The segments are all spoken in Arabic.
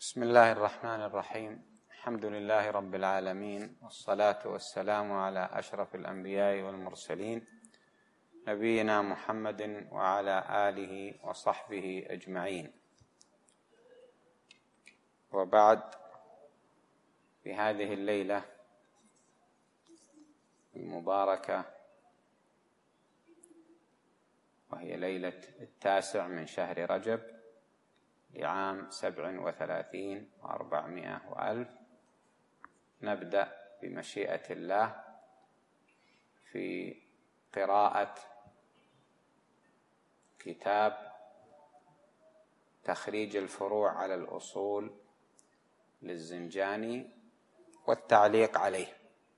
بسم الله الرحمن الرحيم. الحمد لله رب العالمين، والصلاة والسلام على أشرف الأنبياء والمرسلين، نبينا محمد وعلى آله وصحبه أجمعين. وبعد، في هذه الليلة المباركة، وهي ليلة 9 من شهر رجب لعام 37 و400 وألف، نبدأ بمشيئة الله في قراءة كتاب تخريج الفروع على الأصول للزنجاني والتعليق عليه.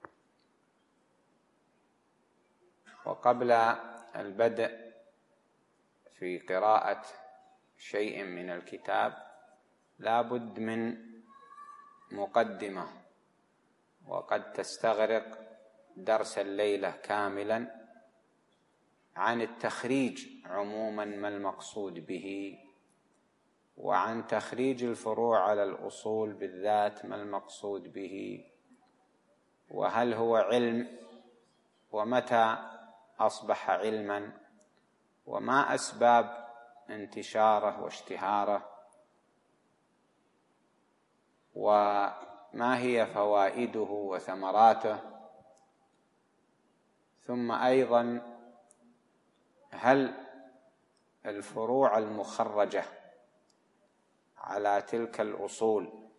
وقبل البدء في قراءة شيء من الكتاب لا بد من مقدمة، وقد تستغرق درس الليلة كاملا، عن التخريج عموما ما المقصود به، وعن تخريج الفروع على الأصول بالذات ما المقصود به، وهل هو علم، ومتى أصبح علما، وما أسباب انتشاره واشتهاره، وما هي فوائده وثمراته، ثم أيضا هل الفروع المخرجة على تلك الأصول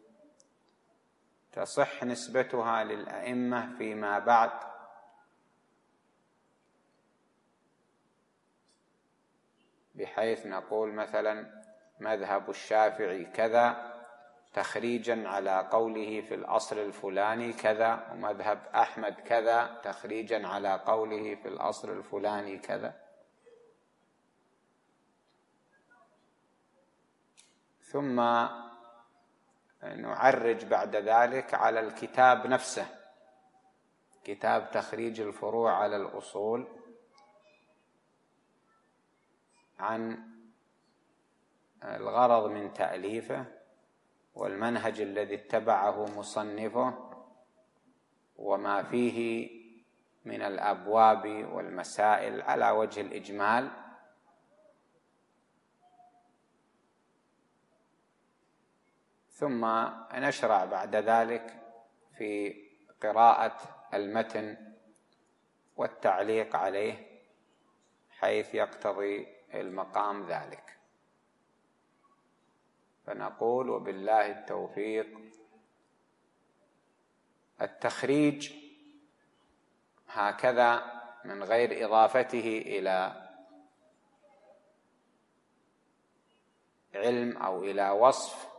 تصح نسبتها للأئمة فيما بعد، بحيث نقول مثلا مذهب الشافعي كذا تخريجا على قوله في الأصل الفلاني كذا، ومذهب أحمد كذا تخريجا على قوله في الأصل الفلاني كذا. ثم نعرج بعد ذلك على الكتاب نفسه، كتاب تخريج الفروع على الأصول، عن الغرض من تأليفه، والمنهج الذي اتبعه مصنفه، وما فيه من الأبواب والمسائل على وجه الإجمال. ثم نشرع بعد ذلك في قراءة المتن والتعليق عليه حيث يقتضي المقام ذلك. فنقول وبالله التوفيق. التخريج هكذا من غير إضافته إلى علم أو إلى وصف،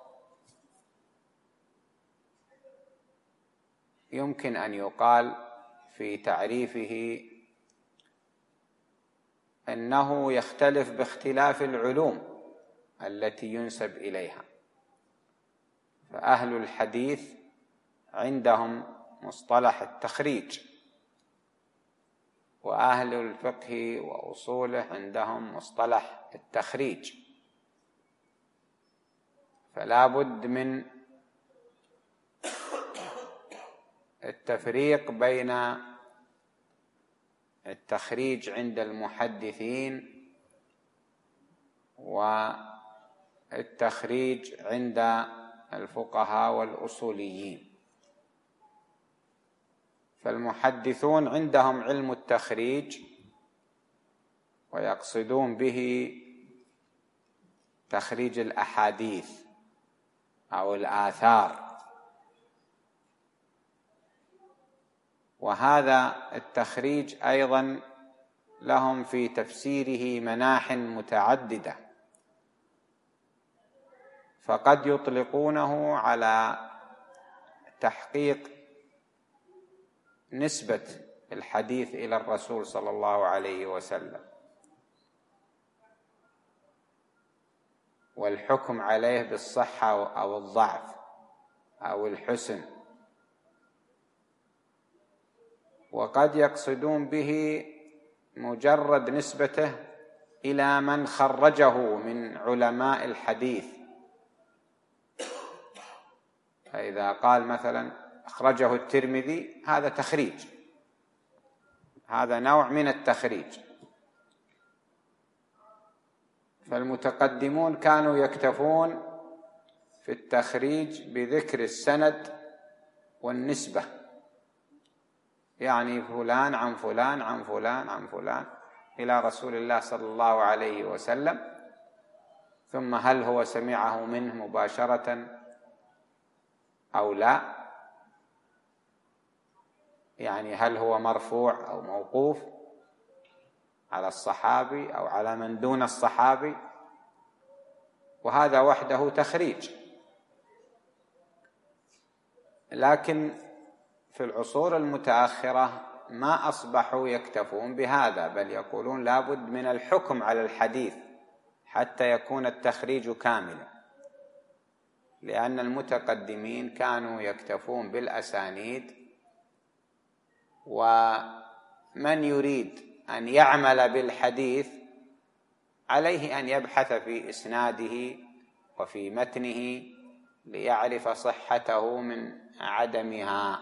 يمكن أن يقال في تعريفه أنه يختلف باختلاف العلوم التي ينسب إليها. فأهل الحديث عندهم مصطلح التخريج، وأهل الفقه وأصوله عندهم مصطلح التخريج، فلا بد من التفريق بين التخريج عند المحدثين والتخريج عند الفقهاء والأصوليين. فالمحدثون عندهم علم التخريج، ويقصدون به تخريج الأحاديث أو الآثار، وهذا التخريج أيضا لهم في تفسيره مناح متعددة، فقد يطلقونه على تحقيق نسبة الحديث إلى الرسول صلى الله عليه وسلم، والحكم عليه بالصحة أو الضعف أو الحسن، وقد يقصدون به مجرد نسبته إلى من خرجه من علماء الحديث، فإذا قال مثلا أخرجه الترمذي هذا تخريج، هذا نوع من التخريج. فالمتقدمون كانوا يكتفون في التخريج بذكر السند والنسبة، يعني فلان عن فلان عن فلان عن فلان إلى رسول الله صلى الله عليه وسلم، ثم هل هو سمعه منه مباشرة أو لا، يعني هل هو مرفوع أو موقوف على الصحابي أو على من دون الصحابي، وهذا وحده تخريج. لكن في العصور المتأخرة ما أصبحوا يكتفون بهذا، بل يقولون لابد من الحكم على الحديث حتى يكون التخريج كاملا، لأن المتقدمين كانوا يكتفون بالأسانيد، ومن يريد أن يعمل بالحديث عليه أن يبحث في إسناده وفي متنه ليعرف صحته من عدمها.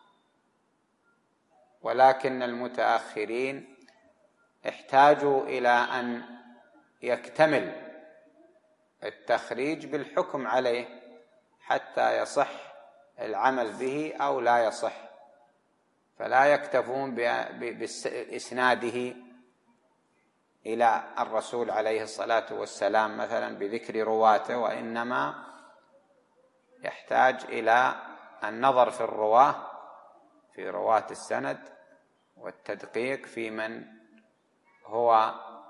ولكن المتأخرين احتاجوا إلى أن يكتمل التخريج بالحكم عليه حتى يصح العمل به أو لا يصح، فلا يكتفون بإسناده إلى الرسول عليه الصلاة والسلام مثلا بذكر رواته، وإنما يحتاج إلى النظر في الرواة، في رواة السند، والتدقيق في من هو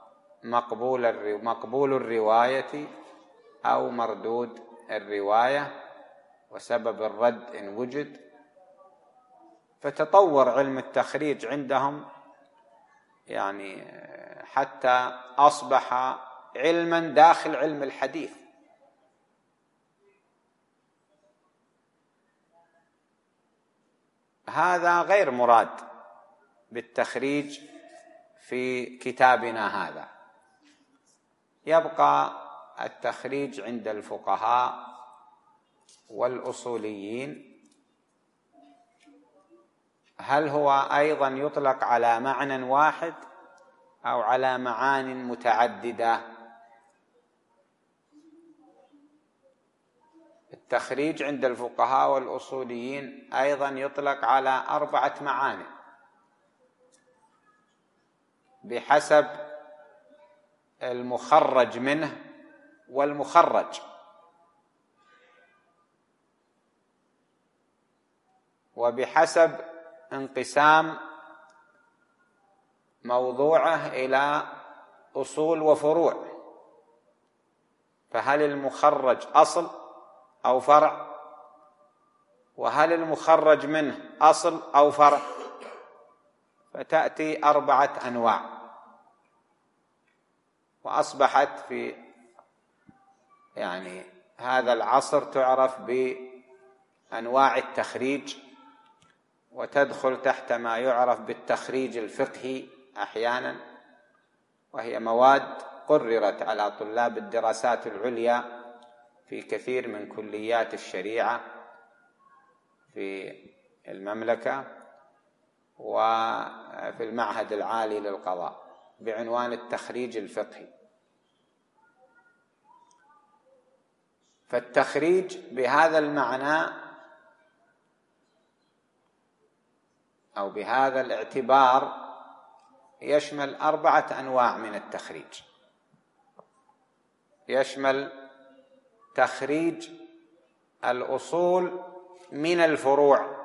مقبول الرواية أو مردود الرواية وسبب الرد إن وجد. فتطور علم التخريج عندهم يعني حتى أصبح علما داخل علم الحديث. هذا غير مراد بالتخريج في كتابنا هذا. يبقى التخريج عند الفقهاء والأصوليين، هل هو أيضا يطلق على معنى واحد أو على معان متعددة؟ التخريج عند الفقهاء والأصوليين أيضا يطلق على 4 معاني بحسب المخرج منه والمخرج، وبحسب انقسام موضوعه إلى أصول وفروع. فهل المخرج أصل أو فرع؟ وهل المخرج منه أصل أو فرع؟ فتأتي 4 أنواع، وأصبحت في يعني هذا العصر تعرف بأنواع التخريج، وتدخل تحت ما يعرف بالتخريج الفقهي أحيانا، وهي مواد قررت على طلاب الدراسات العليا في كثير من كليات الشريعة في المملكة وفي المعهد العالي للقضاء بعنوان التخريج الفقهي. فالتخريج بهذا المعنى أو بهذا الاعتبار يشمل 4 أنواع من التخريج. يشمل تخريج الأصول من الفروع،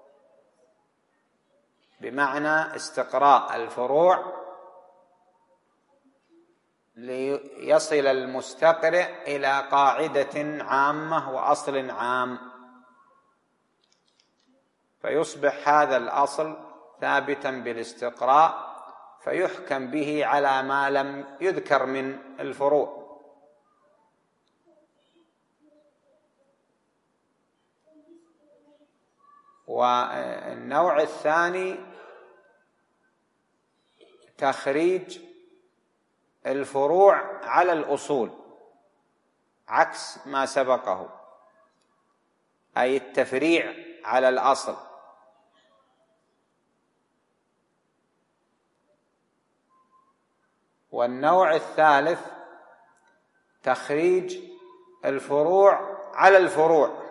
بمعنى استقراء الفروع ليصل المستقرئ إلى قاعدة عامة وأصل عام، فيصبح هذا الأصل ثابتا بالاستقراء، فيحكم به على ما لم يذكر من الفروع. والنوع الثاني تخريج الفروع على الأصول عكس ما سبقه، أي التفريع على الأصل. والنوع الثالث تخريج الفروع على الفروع،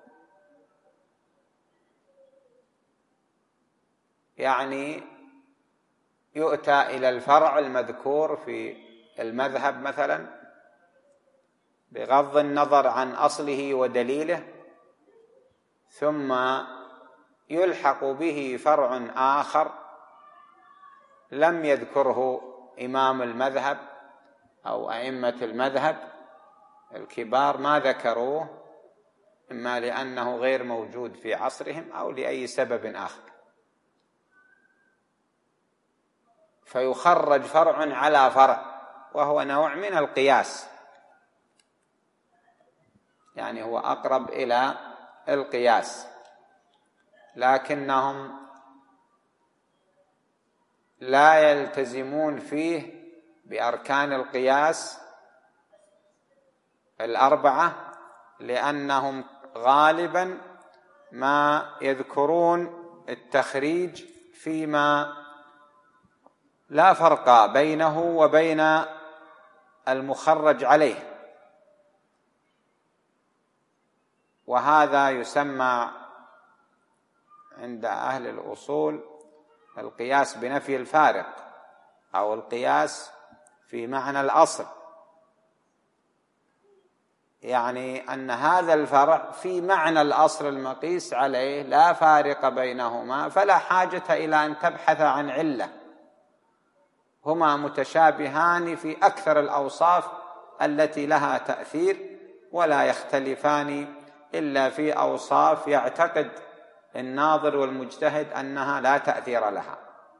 يعني يؤتى إلى الفرع المذكور في المذهب مثلا بغض النظر عن أصله ودليله، ثم يلحق به فرع آخر لم يذكره إمام المذهب أو أئمة المذهب الكبار، ما ذكروه، إما لأنه غير موجود في عصرهم أو لأي سبب آخر، فيخرج فرع على فرع، وهو نوع من القياس، يعني هو أقرب إلى القياس، لكنهم لا يلتزمون فيه بأركان القياس الأربعة، لأنهم غالبا ما يذكرون التخريج فيما لا فرق بينه وبين المخرج عليه، وهذا يسمى عند أهل الأصول القياس بنفي الفارق، أو القياس في معنى الأصل، يعني أن هذا الفرع في معنى الأصل المقيس عليه لا فارق بينهما، فلا حاجة إلى أن تبحث عن علة، هما متشابهان في أكثر الأوصاف التي لها تأثير، ولا يختلفان إلا في أوصاف يعتقد الناظر والمجتهد أنها لا تأثير لها.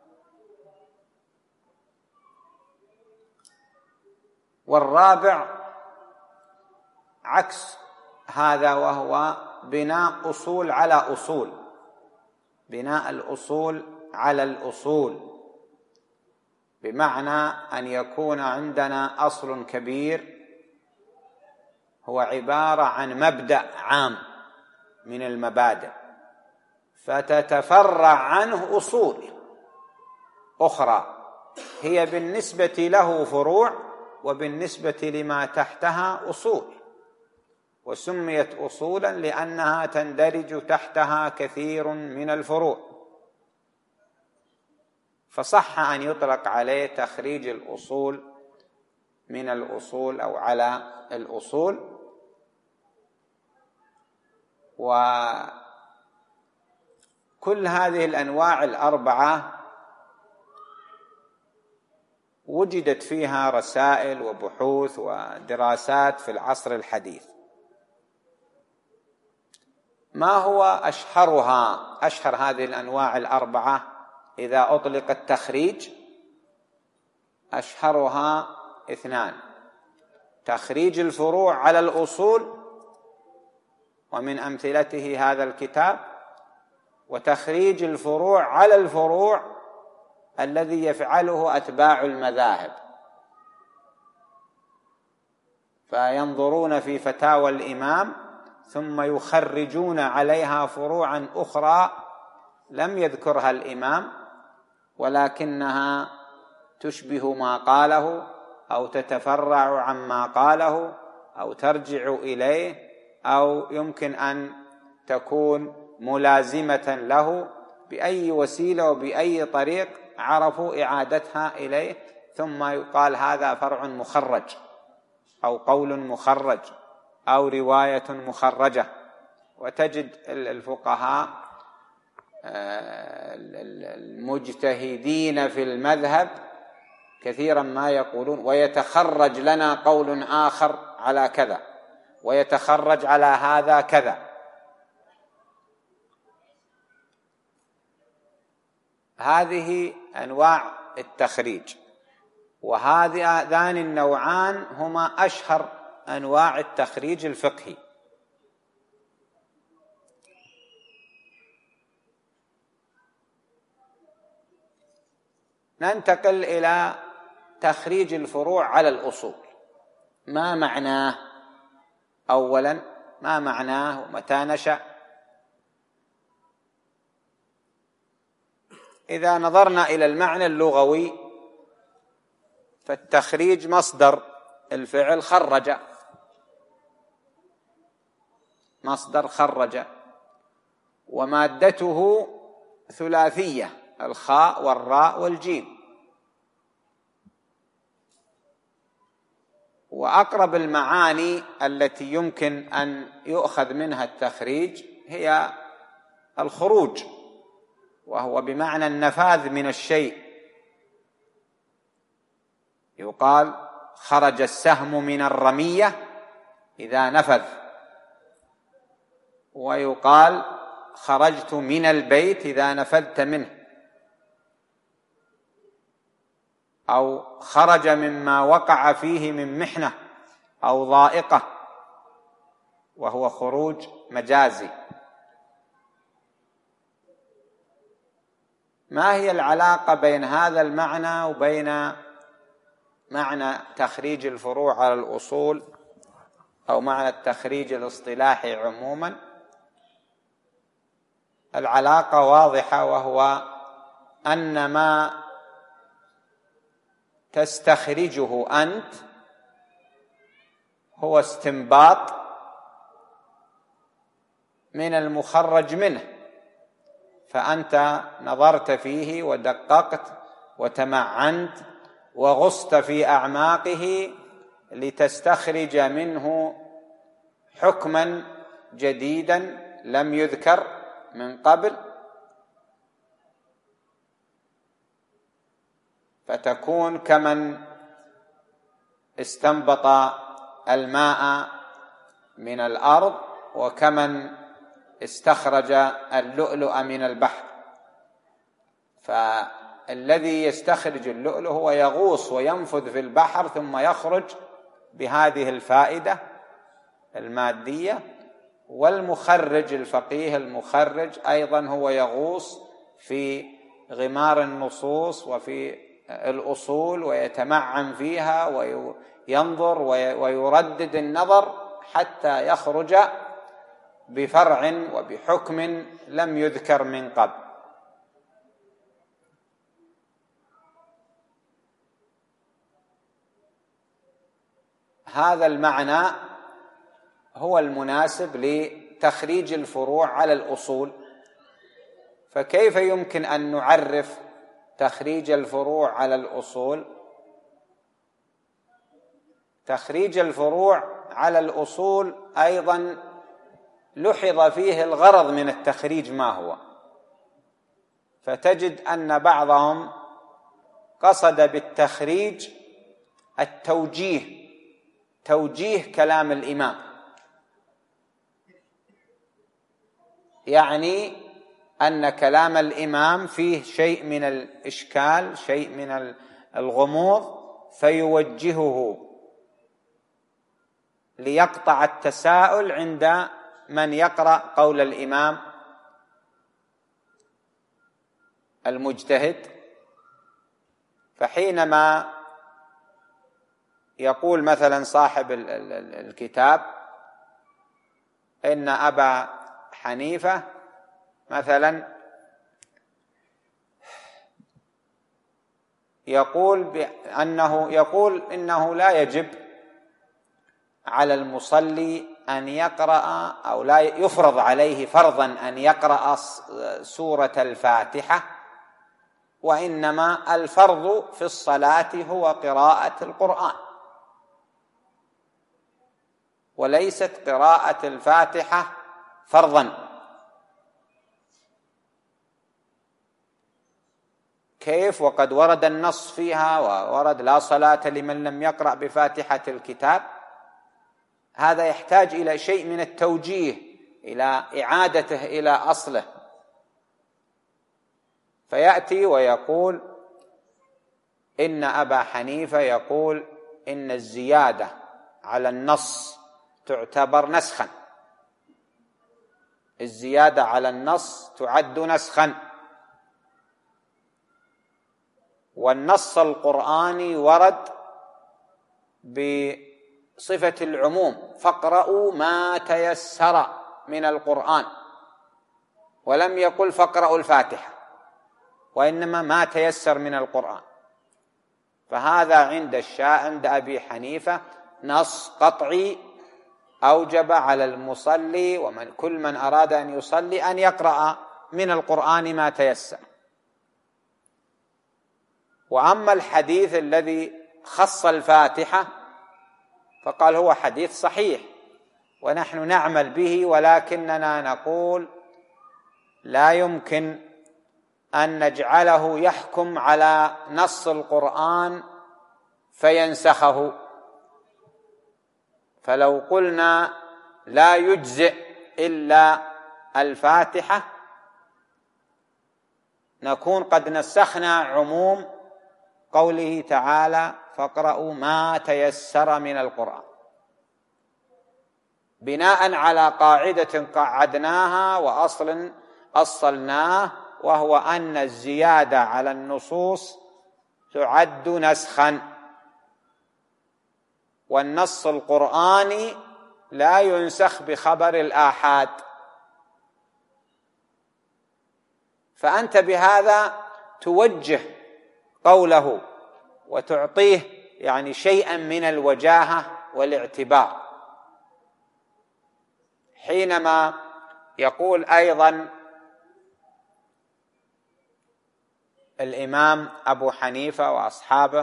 والرابع عكس هذا، وهو بناء أصول على أصول، بناء الأصول على الأصول، بمعنى أن يكون عندنا أصل كبير هو عبارة عن مبدأ عام من المبادئ، فتتفرع عنه أصول أخرى هي بالنسبة له فروع، وبالنسبة لما تحتها أصول، وسميت أصولا لأنها تندرج تحتها كثير من الفروع، فصح أن يطلق عليه تخريج الأصول من الأصول أو على الأصول. وكل هذه الأنواع الأربعة وجدت فيها رسائل وبحوث ودراسات في العصر الحديث. ما هو أشهرها؟ أشهر هذه الأنواع الأربعة إذا أطلق التخريج أشهرها اثنان: تخريج الفروع على الأصول، ومن أمثلته هذا الكتاب، وتخريج الفروع على الفروع الذي يفعله أتباع المذاهب، فينظرون في فتاوى الإمام ثم يخرجون عليها فروعا أخرى لم يذكرها الإمام، ولكنها تشبه ما قاله أو تتفرع عما قاله أو ترجع إليه، أو يمكن أن تكون ملازمة له بأي وسيلة وبأي طريق عرفوا إعادتها إليه، ثم يقال هذا فرع مخرج أو قول مخرج أو رواية مخرجة. وتجد الفقهاء المجتهدين في المذهب كثيرا ما يقولون ويتخرج لنا قول آخر على كذا، ويتخرج على هذا كذا. هذه أنواع التخريج، وهذان النوعان هما أشهر أنواع التخريج الفقهي. ننتقل إلى تخريج الفروع على الأصول. ما معناه؟ أولا ما معناه ومتى نشأ. إذا نظرنا إلى المعنى اللغوي فالتخريج مصدر الفعل خرج، مصدر خرج، ومادته ثلاثية، الخاء والراء والجيم. وأقرب المعاني التي يمكن أن يؤخذ منها التخريج هي الخروج، وهو بمعنى النفاذ من الشيء. يقال خرج السهم من الرمية إذا نفذ، ويقال خرجت من البيت إذا نفذت منه، أو خرج مما وقع فيه من محنة أو ضائقة، وهو خروج مجازي. ما هي العلاقة بين هذا المعنى وبين معنى تخريج الفروع على الأصول أو معنى التخريج الاصطلاحي عموما؟ العلاقة واضحة، وهو أن ما تستخرجه أنت هو استنباط من المخرج منه، فأنت نظرت فيه ودققت وتمعنت وغصت في أعماقه لتستخرج منه حكما جديدا لم يذكر من قبل، فتكون كمن استنبط الماء من الأرض وكمن استخرج اللؤلؤ من البحر. فالذي يستخرج اللؤلؤ هو يغوص وينفذ في البحر ثم يخرج بهذه الفائدة المادية، والمخرج الفقيه المخرج أيضا هو يغوص في غمار النصوص وفي الأصول ويتمعن فيها وينظر ويردد النظر حتى يخرج بفرع وبحكم لم يذكر من قبل. هذا المعنى هو المناسب لتخريج الفروع على الأصول. فكيف يمكن أن نعرف تخريج الفروع على الأصول؟ تخريج الفروع على الأصول أيضا لحظ فيه الغرض من التخريج ما هو، فتجد أن بعضهم قصد بالتخريج التوجيه، توجيه كلام الإمام، يعني أن كلام الإمام فيه شيء من الإشكال، شيء من الغموض، فيوجهه ليقطع التساؤل عند من يقرأ قول الإمام المجتهد. فحينما يقول مثلا صاحب الكتاب إن أبا حنيفة مثلا يقول إنه لا يجب على المصلي أن يقرأ، أو لا يفرض عليه فرضا أن يقرأ سورة الفاتحة، وإنما الفرض في الصلاة هو قراءة القرآن، وليست قراءة الفاتحة فرضا. كيف وقد ورد النص فيها، وورد لا صلاة لمن لم يقرأ بفاتحة الكتاب؟ هذا يحتاج إلى شيء من التوجيه، إلى إعادته إلى أصله. فيأتي ويقول إن أبا حنيفة يقول إن الزيادة على النص تعتبر نسخا، الزيادة على النص تعد نسخا، والنص القرآني ورد صفة العموم، فاقرؤوا ما تيسر من القرآن، ولم يقل فاقرؤوا الفاتحة، وإنما ما تيسر من القرآن. فهذا عند أبي حنيفة نص قطعي أوجب على المصلي ومن كل من أراد أن يصلي أن يقرأ من القرآن ما تيسر. وأما الحديث الذي خص الفاتحة فقال هو حديث صحيح ونحن نعمل به، ولكننا نقول لا يمكن أن نجعله يحكم على نص القرآن فينسخه. فلو قلنا لا يجزئ إلا الفاتحة نكون قد نسخنا عموم قوله تعالى فاقرؤوا ما تيسر من القرآن، بناء على قاعدة قعدناها وأصل أصلناه، وهو أن الزيادة على النصوص تعد نسخا، والنص القرآني لا ينسخ بخبر الآحاد. فأنت بهذا توجه قوله وتعطيه يعني شيئا من الوجاهة والاعتبار، حينما يقول أيضا الإمام أبو حنيفة وأصحابه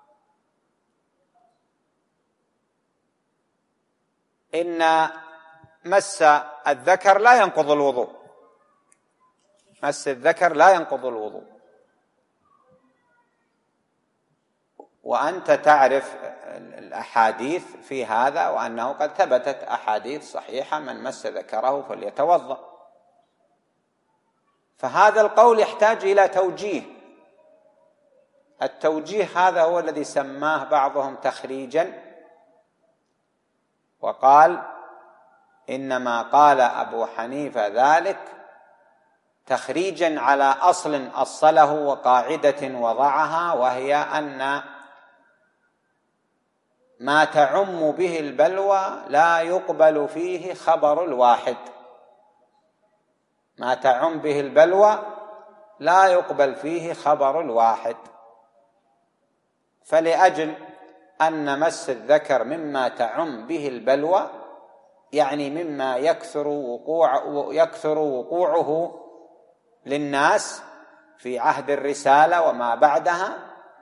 إن مس الذكر لا ينقض الوضوء، مس الذكر لا ينقض الوضوء، وأنت تعرف الأحاديث في هذا، وأنه قد ثبتت أحاديث صحيحة من مس ذكره فليتوضأ. فهذا القول يحتاج إلى توجيه. التوجيه هذا هو الذي سماه بعضهم تخريجا، وقال إنما قال أبو حنيفة ذلك تخريجا على أصل أصله وقاعدة وضعها، وهي أن ما تعم به البلوى لا يقبل فيه خبر الواحد، ما تعم به البلوى لا يقبل فيه خبر الواحد. فلأجل أن مس الذكر مما تعم به البلوى، يعني مما يكثر وقوعه للناس في عهد الرسالة وما بعدها،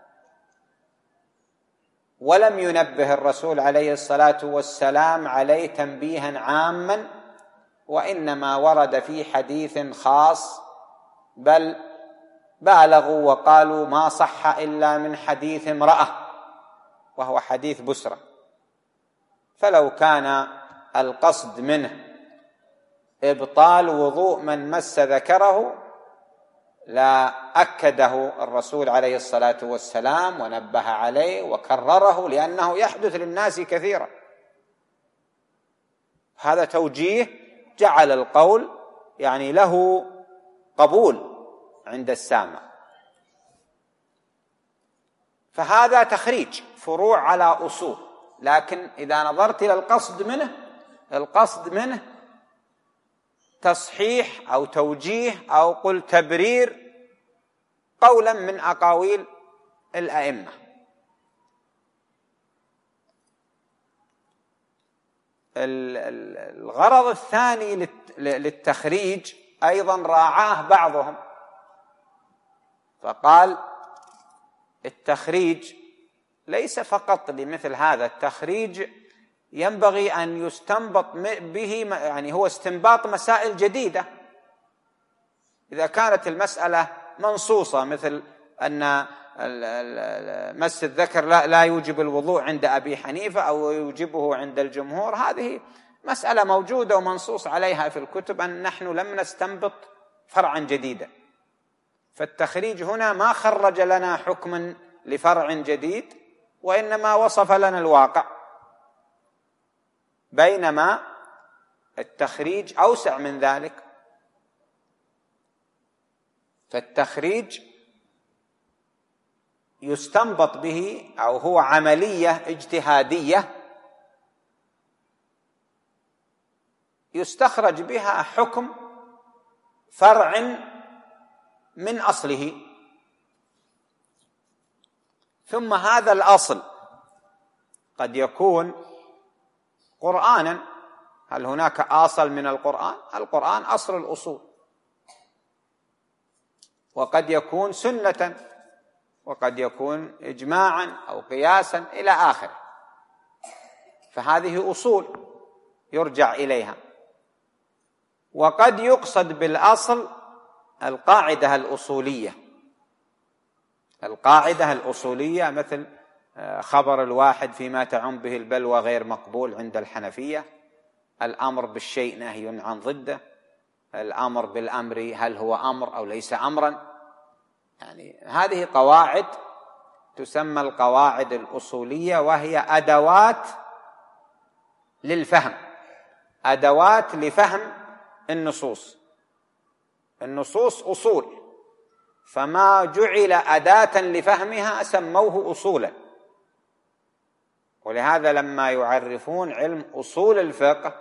ولم ينبه الرسول عليه الصلاة والسلام عليه تنبيها عاما، وإنما ورد في حديث خاص، بل بالغوا وقالوا ما صح إلا من حديث امرأة، وهو حديث بسرة. فلو كان القصد منه إبطال وضوء من مس ذكره لا أكده الرسول عليه الصلاة والسلام ونبه عليه وكرره، لأنه يحدث للناس كثيرا. هذا توجيه جعل القول يعني له قبول عند السامع. فهذا تخريج فروع على أصول، لكن إذا نظرت إلى القصد منه تصحيح أو توجيه أو قل تبرير قولا من أقاويل الأئمة. الغرض الثاني للتخريج أيضا راعاه بعضهم، فقال التخريج ليس فقط لمثل هذا، التخريج ينبغي أن يستنبط به، يعني هو استنباط مسائل جديدة. إذا كانت المسألة منصوصة مثل أن مس الذكر لا يوجب الوضوء عند أبي حنيفة أو يوجبه عند الجمهور، هذه مسألة موجودة ومنصوص عليها في الكتب، أن نحن لم نستنبط فرعا جديدا. فالتخريج هنا ما خرج لنا حكما لفرع جديد، وإنما وصف لنا الواقع، بينما التخريج أوسع من ذلك. فالتخريج يستنبط به، أو هو عملية اجتهادية يستخرج بها حكم فرع من أصله، ثم هذا الأصل قد يكون قرآنا. هل هناك أصل من القرآن؟ القرآن أصل الأصول. وقد يكون سنة، وقد يكون إجماعا أو قياسا إلى آخره، فهذه أصول يرجع إليها. وقد يقصد بالأصل القاعدة الأصولية، القاعدة الأصولية مثل خبر الواحد فيما تعم به البلوى غير مقبول عند الحنفية، الأمر بالشيء نهي عن ضده، الأمر بالأمر هل هو أمر أو ليس أمرا. يعني هذه قواعد تسمى القواعد الأصولية، وهي أدوات للفهم، أدوات لفهم النصوص. النصوص أصول، فما جعل أداة لفهمها سموه أصولا. ولهذا لما يعرفون علم أصول الفقه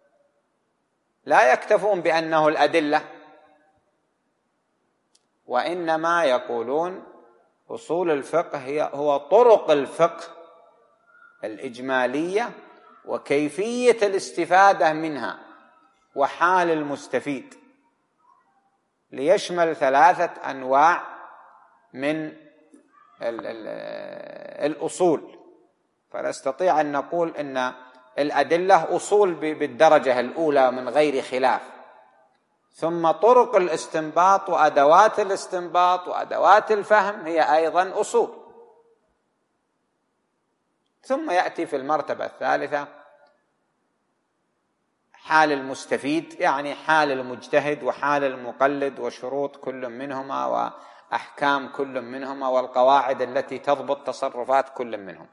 لا يكتفون بأنه الأدلة، وإنما يقولون أصول الفقه هو طرق الفقه الإجمالية وكيفية الاستفادة منها وحال المستفيد، ليشمل 3 أنواع من الأصول. فنستطيع أن نقول إن الأدلة أصول بالدرجة الأولى من غير خلاف، ثم طرق الاستنباط وأدوات الاستنباط وأدوات الفهم هي أيضا أصول. ثم يأتي في المرتبة الثالثة حال المستفيد، يعني حال المجتهد وحال المقلد وشروط كل منهما وأحكام كل منهما والقواعد التي تضبط تصرفات كل منهم.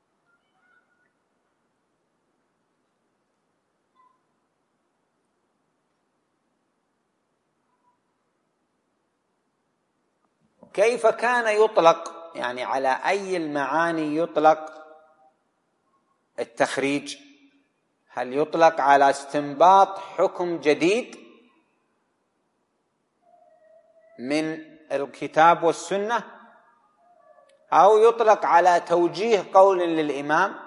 كيف كان يطلق، يعني على أي المعاني يطلق التخريج؟ هل يطلق على استنباط حكم جديد من الكتاب والسنة، أو يطلق على توجيه قول للإمام،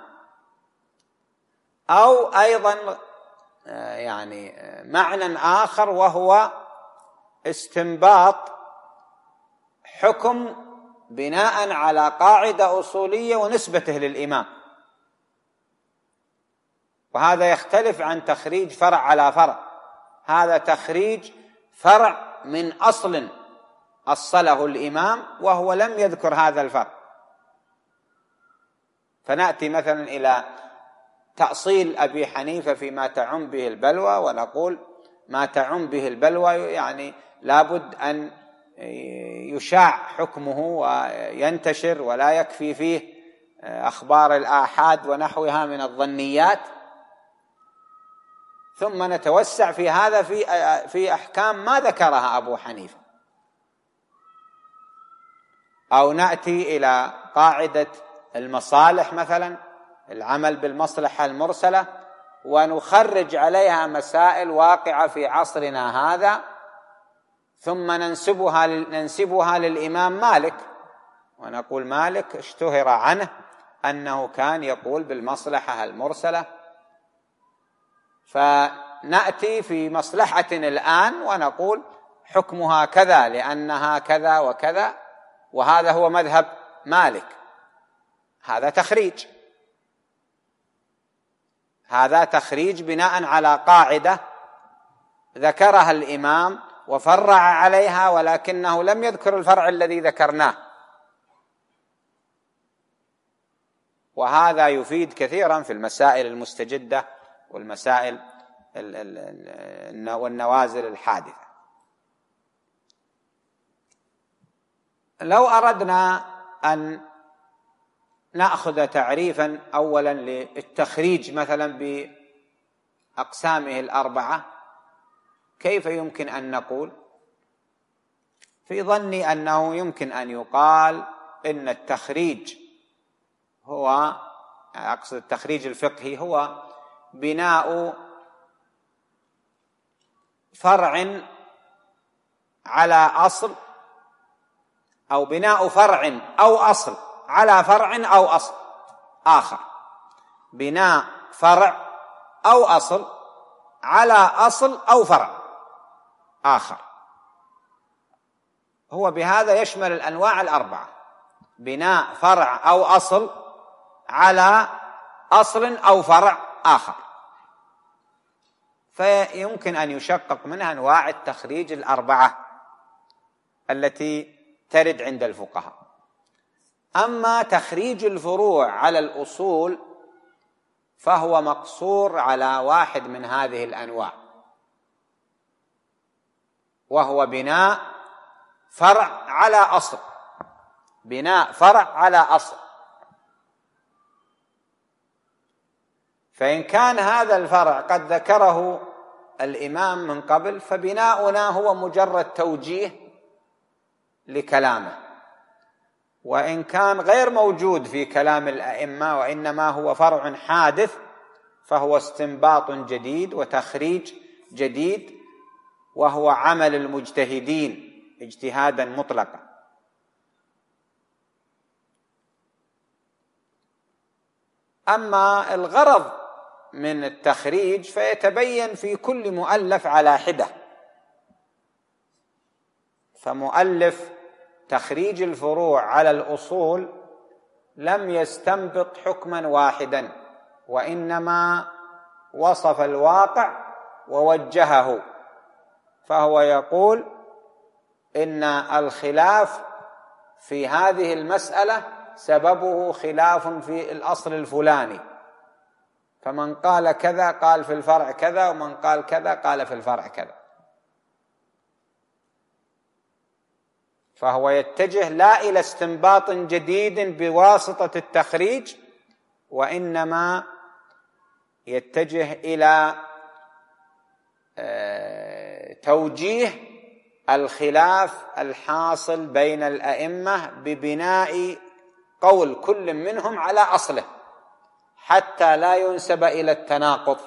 أو أيضا يعني معنى آخر وهو استنباط حكم بناء على قاعدة أصولية ونسبته للإمام. وهذا يختلف عن تخريج فرع على فرع، هذا تخريج فرع من أصل أصله الإمام وهو لم يذكر هذا الفرع. فنأتي مثلا إلى تأصيل أبي حنيفة فيما تعم به البلوى، ونقول ما تعم به البلوى يعني لابد أن يشاع حكمه وينتشر، ولا يكفي فيه أخبار الآحاد ونحوها من الظنيات. ثم نتوسع في هذا في أحكام ما ذكرها أبو حنيفة، أو نأتي إلى قاعدة المصالح مثلا، العمل بالمصلحة المرسلة، ونخرج عليها مسائل واقعة في عصرنا هذا، ثم ننسبها للإمام مالك، ونقول مالك اشتهر عنه أنه كان يقول بالمصلحة المرسلة. فنأتي في مصلحة الآن ونقول حكمها كذا لأنها كذا وكذا، وهذا هو مذهب مالك. هذا تخريج، هذا تخريج بناء على قاعدة ذكرها الإمام وفرع عليها، ولكنه لم يذكر الفرع الذي ذكرناه. وهذا يفيد كثيرا في المسائل المستجدة والمسائل والنوازل الحادثة. لو أردنا أن نأخذ تعريفا أولا للتخريج مثلا بأقسامه الأربعة، كيف يمكن أن نقول؟ في ظني أنه يمكن أن يقال إن التخريج أقصد التخريج الفقهي هو بناء فرع على أصل، أو بناء فرع أو أصل على فرع أو أصل آخر، بناء فرع أو أصل على أصل أو فرع آخر، هو بهذا يشمل الأنواع الأربعة: بناء فرع أو أصل على أصل أو فرع آخر. فيمكن أن يشقق منها أنواع التخريج الأربعة التي ترد عند الفقهاء. أما تخريج الفروع على الأصول فهو مقصور على واحد من هذه الأنواع، وهو بناء فرع على أصل، بناء فرع على أصل. فإن كان هذا الفرع قد ذكره الإمام من قبل فبناؤنا هو مجرد توجيه لكلامه، وإن كان غير موجود في كلام الأئمة وإنما هو فرع حادث فهو استنباط جديد وتخريج جديد، وهو عمل المجتهدين اجتهادا مطلقا. أما الغرض من التخريج فيتبين في كل مؤلف على حدة، فمؤلف تخريج الفروع على الأصول لم يستنبط حكما واحدا، وإنما وصف الواقع ووجهه، فهو يقول إن الخلاف في هذه المسألة سببه خلاف في الأصل الفلاني، فمن قال كذا قال في الفرع كذا، ومن قال كذا قال في الفرع كذا. فهو يتجه لا إلى استنباط جديد بواسطة التخريج، وإنما يتجه إلى توجيه الخلاف الحاصل بين الأئمة ببناء قول كل منهم على أصله حتى لا ينسب إلى التناقض.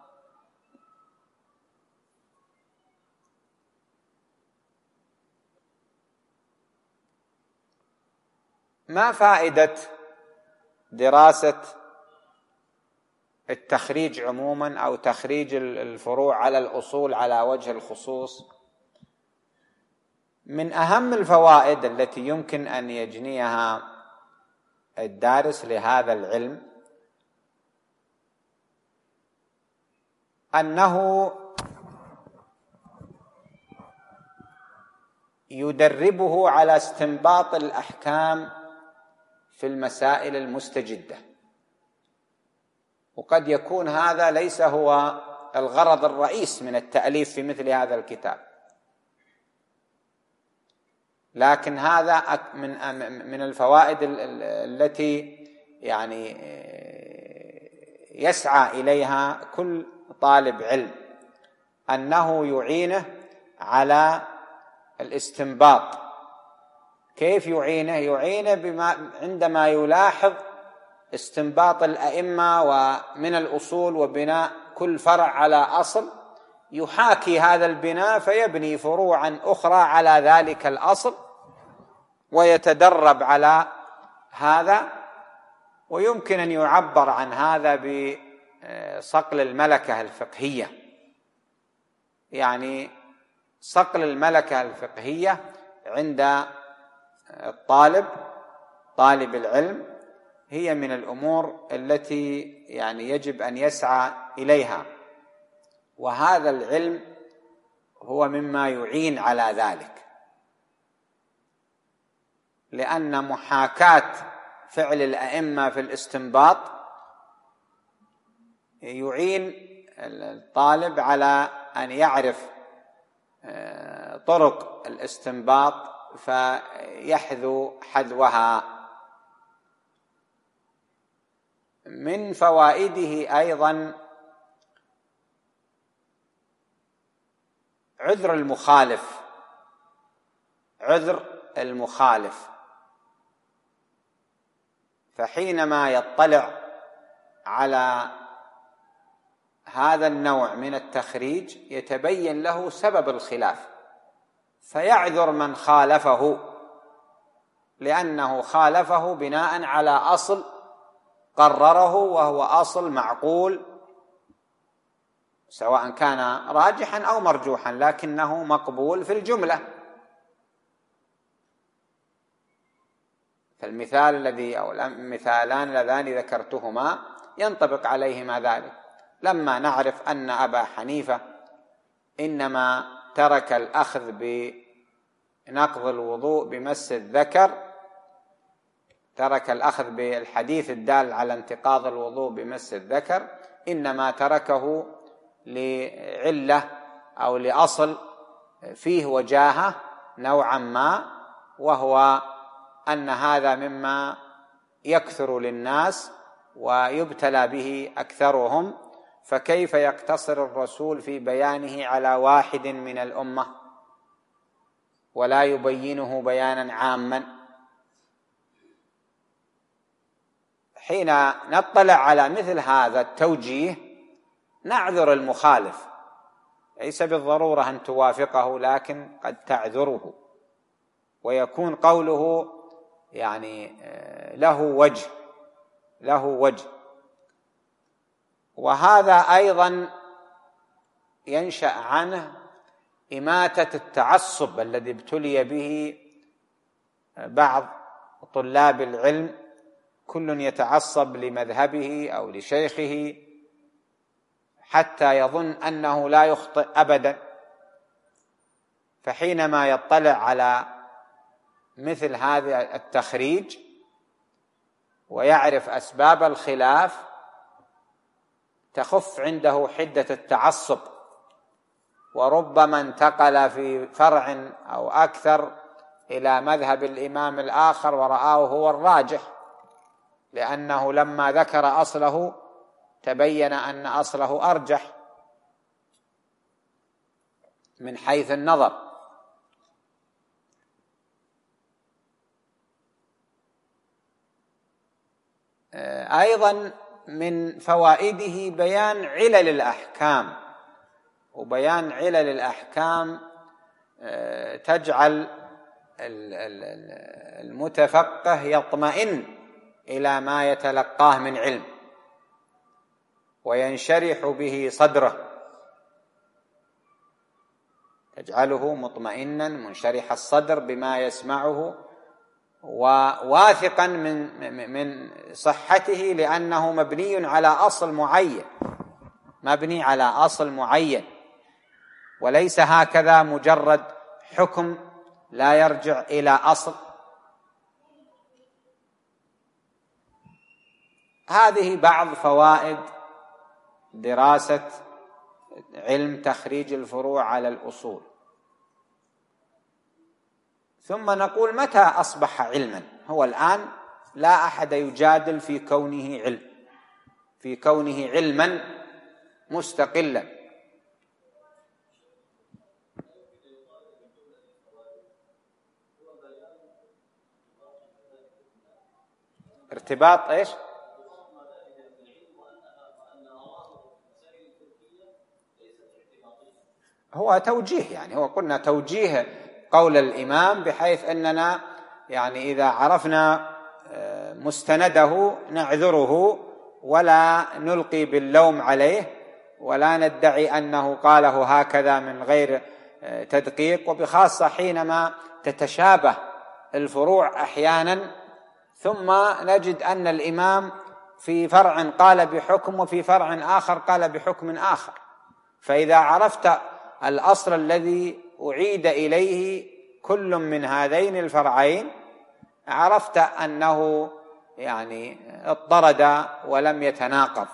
ما فائدة دراسة التخريج عموما أو تخريج الفروع على الأصول على وجه الخصوص؟ من أهم الفوائد التي يمكن أن يجنيها الدارس لهذا العلم أنه يدربه على استنباط الأحكام في المسائل المستجدة، وقد يكون هذا ليس هو الغرض الرئيس من التأليف في مثل هذا الكتاب، لكن هذا من الفوائد التي يعني يسعى إليها كل طالب علم، أنه يعينه على الاستنباط. كيف يعينه؟ يعينه عندما يلاحظ استنباط الأئمة ومن الأصول وبناء كل فرع على أصل، يحاكي هذا البناء فيبني فروعا أخرى على ذلك الأصل ويتدرب على هذا. ويمكن أن يعبر عن هذا بصقل الملكة الفقهية، يعني صقل الملكة الفقهية عند طالب العلم هي من الأمور التي يعني يجب أن يسعى إليها، وهذا العلم هو مما يعين على ذلك، لأن محاكاة فعل الأئمة في الاستنباط يعين الطالب على أن يعرف طرق الاستنباط فيحذو حذوها. من فوائده أيضا عذر المخالف، فحينما يطلع على هذا النوع من التخريج يتبين له سبب الخلاف، فيعذر من خالفه لأنه خالفه بناء على أصل قرره وهو أصل معقول، سواء كان راجحا أو مرجوحا لكنه مقبول في الجملة. فالمثال الذي أو المثالان اللذان ذكرتهما ينطبق عليهما ذلك. لما نعرف أن أبا حنيفة إنما ترك الأخذ بنقض الوضوء بمس الذكر، ترك الأخذ بالحديث الدال على انتقاض الوضوء بمس الذكر، إنما تركه لعلة أو لأصل فيه وجاهة نوعا ما، وهو أن هذا مما يكثر للناس ويبتلى به أكثرهم، فكيف يقتصر الرسول في بيانه على واحد من الأمة ولا يبينه بيانا عاما؟ حين نطلع على مثل هذا التوجيه نعذر المخالف، ليس بالضرورة أن توافقه لكن قد تعذره ويكون قوله يعني له وجه. وهذا أيضا ينشأ عنه إماتة التعصب الذي ابتلي به بعض طلاب العلم، كل يتعصب لمذهبه أو لشيخه حتى يظن أنه لا يخطئ أبدا، فحينما يطلع على مثل هذا التخريج ويعرف أسباب الخلاف تخف عنده حدة التعصب، وربما انتقل في فرع أو أكثر إلى مذهب الإمام الآخر ورآه هو الراجح، لأنه لما ذكر أصله تبين أن أصله أرجح من حيث النظر. أيضا من فوائده بيان علل الأحكام، وبيان علل الأحكام تجعل المتفقه يطمئن إلى ما يتلقاه من علم وينشرح به صدره، تجعله مطمئنا منشرح الصدر بما يسمعه وواثقا من صحته، لأنه مبني على أصل معين، وليس هكذا مجرد حكم لا يرجع إلى أصل. هذه بعض فوائد دراسة علم تخريج الفروع على الأصول. ثم نقول متى أصبح علما؟ هو الآن لا أحد يجادل في كونه علما مستقلا. ارتباط ايش؟ هو توجيه، يعني هو قلنا توجيه قول الإمام، بحيث أننا يعني إذا عرفنا مستنده نعذره ولا نلقي باللوم عليه ولا ندعي أنه قاله هكذا من غير تدقيق، وبخاصة حينما تتشابه الفروع أحيانا ثم نجد أن الإمام في فرع قال بحكم وفي فرع آخر قال بحكم آخر، فإذا عرفت الأصل الذي أعيد إليه كل من هذين الفرعين عرفت أنه يعني اضطرد ولم يتناقض،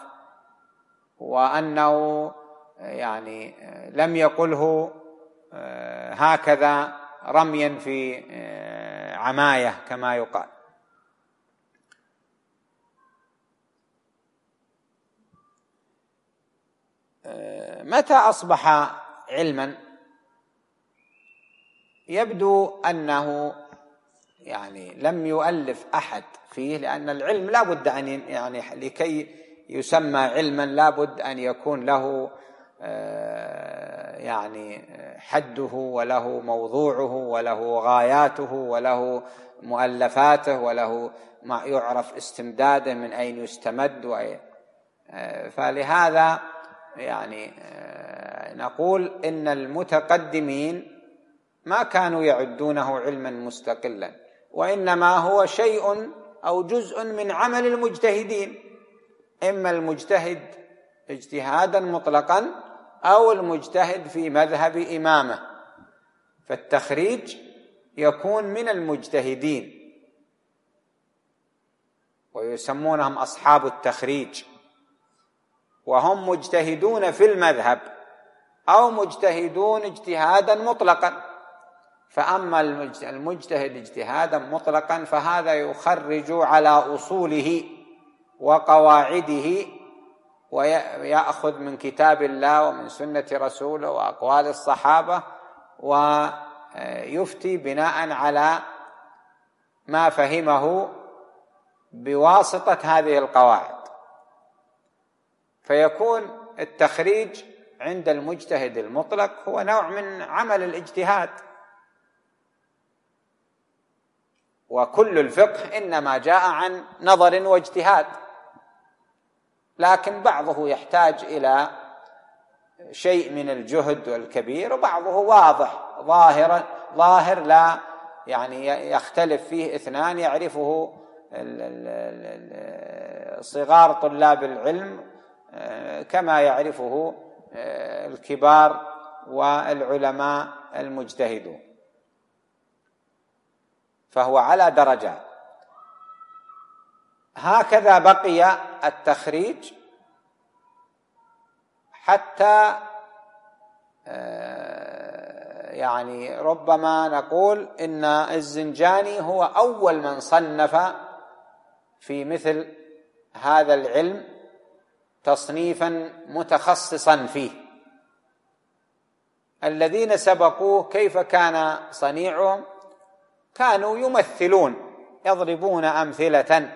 وأنه يعني لم يقله هكذا رميا في عماية كما يقال. متى أصبح علما؟ يبدو أنه يعني لم يؤلف أحد فيه، لأن العلم لا بد أن يعني لكي يسمى علما لابد أن يكون له يعني حده وله موضوعه وله غاياته وله مؤلفاته وله ما يعرف استمداده من أين يستمد فلهذا يعني نقول إن المتقدمين ما كانوا يعدونه علما مستقلا، وإنما هو شيء أو جزء من عمل المجتهدين، إما المجتهد اجتهادا مطلقا أو المجتهد في مذهب إمامه، فالتخريج يكون من المجتهدين ويسمونهم أصحاب التخريج، وهم مجتهدون في المذهب أو مجتهدون اجتهادا مطلقا. فأما المجتهد اجتهادا مطلقا فهذا يخرج على أصوله وقواعده ويأخذ من كتاب الله ومن سنة رسوله وأقوال الصحابة ويفتي بناء على ما فهمه بواسطة هذه القواعد، فيكون التخريج عند المجتهد المطلق هو نوع من عمل الاجتهاد. وكل الفقه إنما جاء عن نظر واجتهاد، لكن بعضه يحتاج إلى شيء من الجهد والكبير، وبعضه واضح ظاهر لا يعني يختلف فيه اثنان يعرفه صغار طلاب العلم كما يعرفه الكبار والعلماء المجتهدون، فهو على درجات. هكذا بقي التخريج حتى يعني ربما نقول إن الزنجاني هو أول من صنف في مثل هذا العلم تصنيفا متخصصا فيه. الذين سبقوه كيف كان صنيعهم؟ كانوا يمثلون، يضربون أمثلة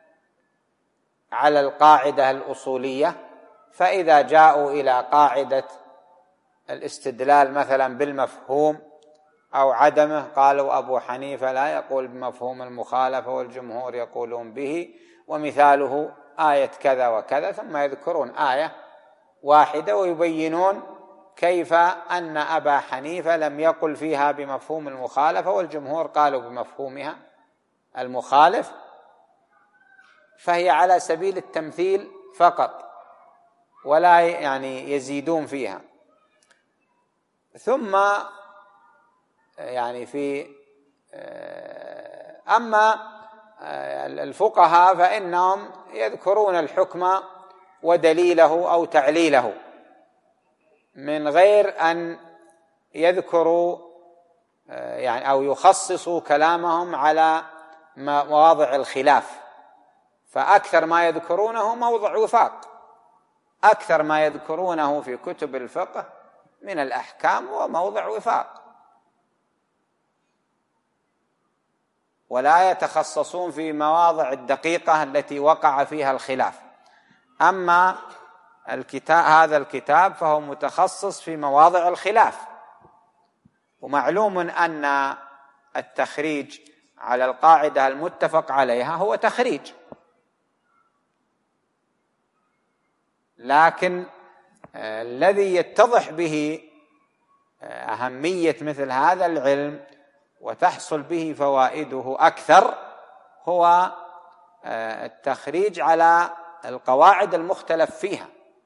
على القاعدة الأصولية، فإذا جاءوا إلى قاعدة الاستدلال مثلا بالمفهوم أو عدمه قالوا أبو حنيفة لا يقول بمفهوم المخالفة والجمهور يقولون به، ومثاله آية كذا وكذا، ثم يذكرون آية واحدة ويبينون كيف أن أبا حنيفة لم يقل فيها بمفهوم المخالفة والجمهور قالوا بمفهومها المخالف، فهي على سبيل التمثيل فقط ولا يعني يزيدون فيها. ثم يعني أما الفقهاء فإنهم يذكرون الحكم ودليله أو تعليله من غير أن يذكروا يعني أو يخصصوا كلامهم على مواضع الخلاف، فأكثر ما يذكرونه موضع وفاق، أكثر ما يذكرونه في كتب الفقه من الأحكام هو موضع وفاق، ولا يتخصصون في مواضع الدقيقة التي وقع فيها الخلاف. أما هذا الكتاب فهو متخصص في مواضع الخلاف، ومعلوم أن التخريج على القاعدة المتفق عليها هو تخريج، لكن الذي يتضح به أهمية مثل هذا العلم وتحصل به فوائده أكثر هو التخريج على القواعد المختلف فيها.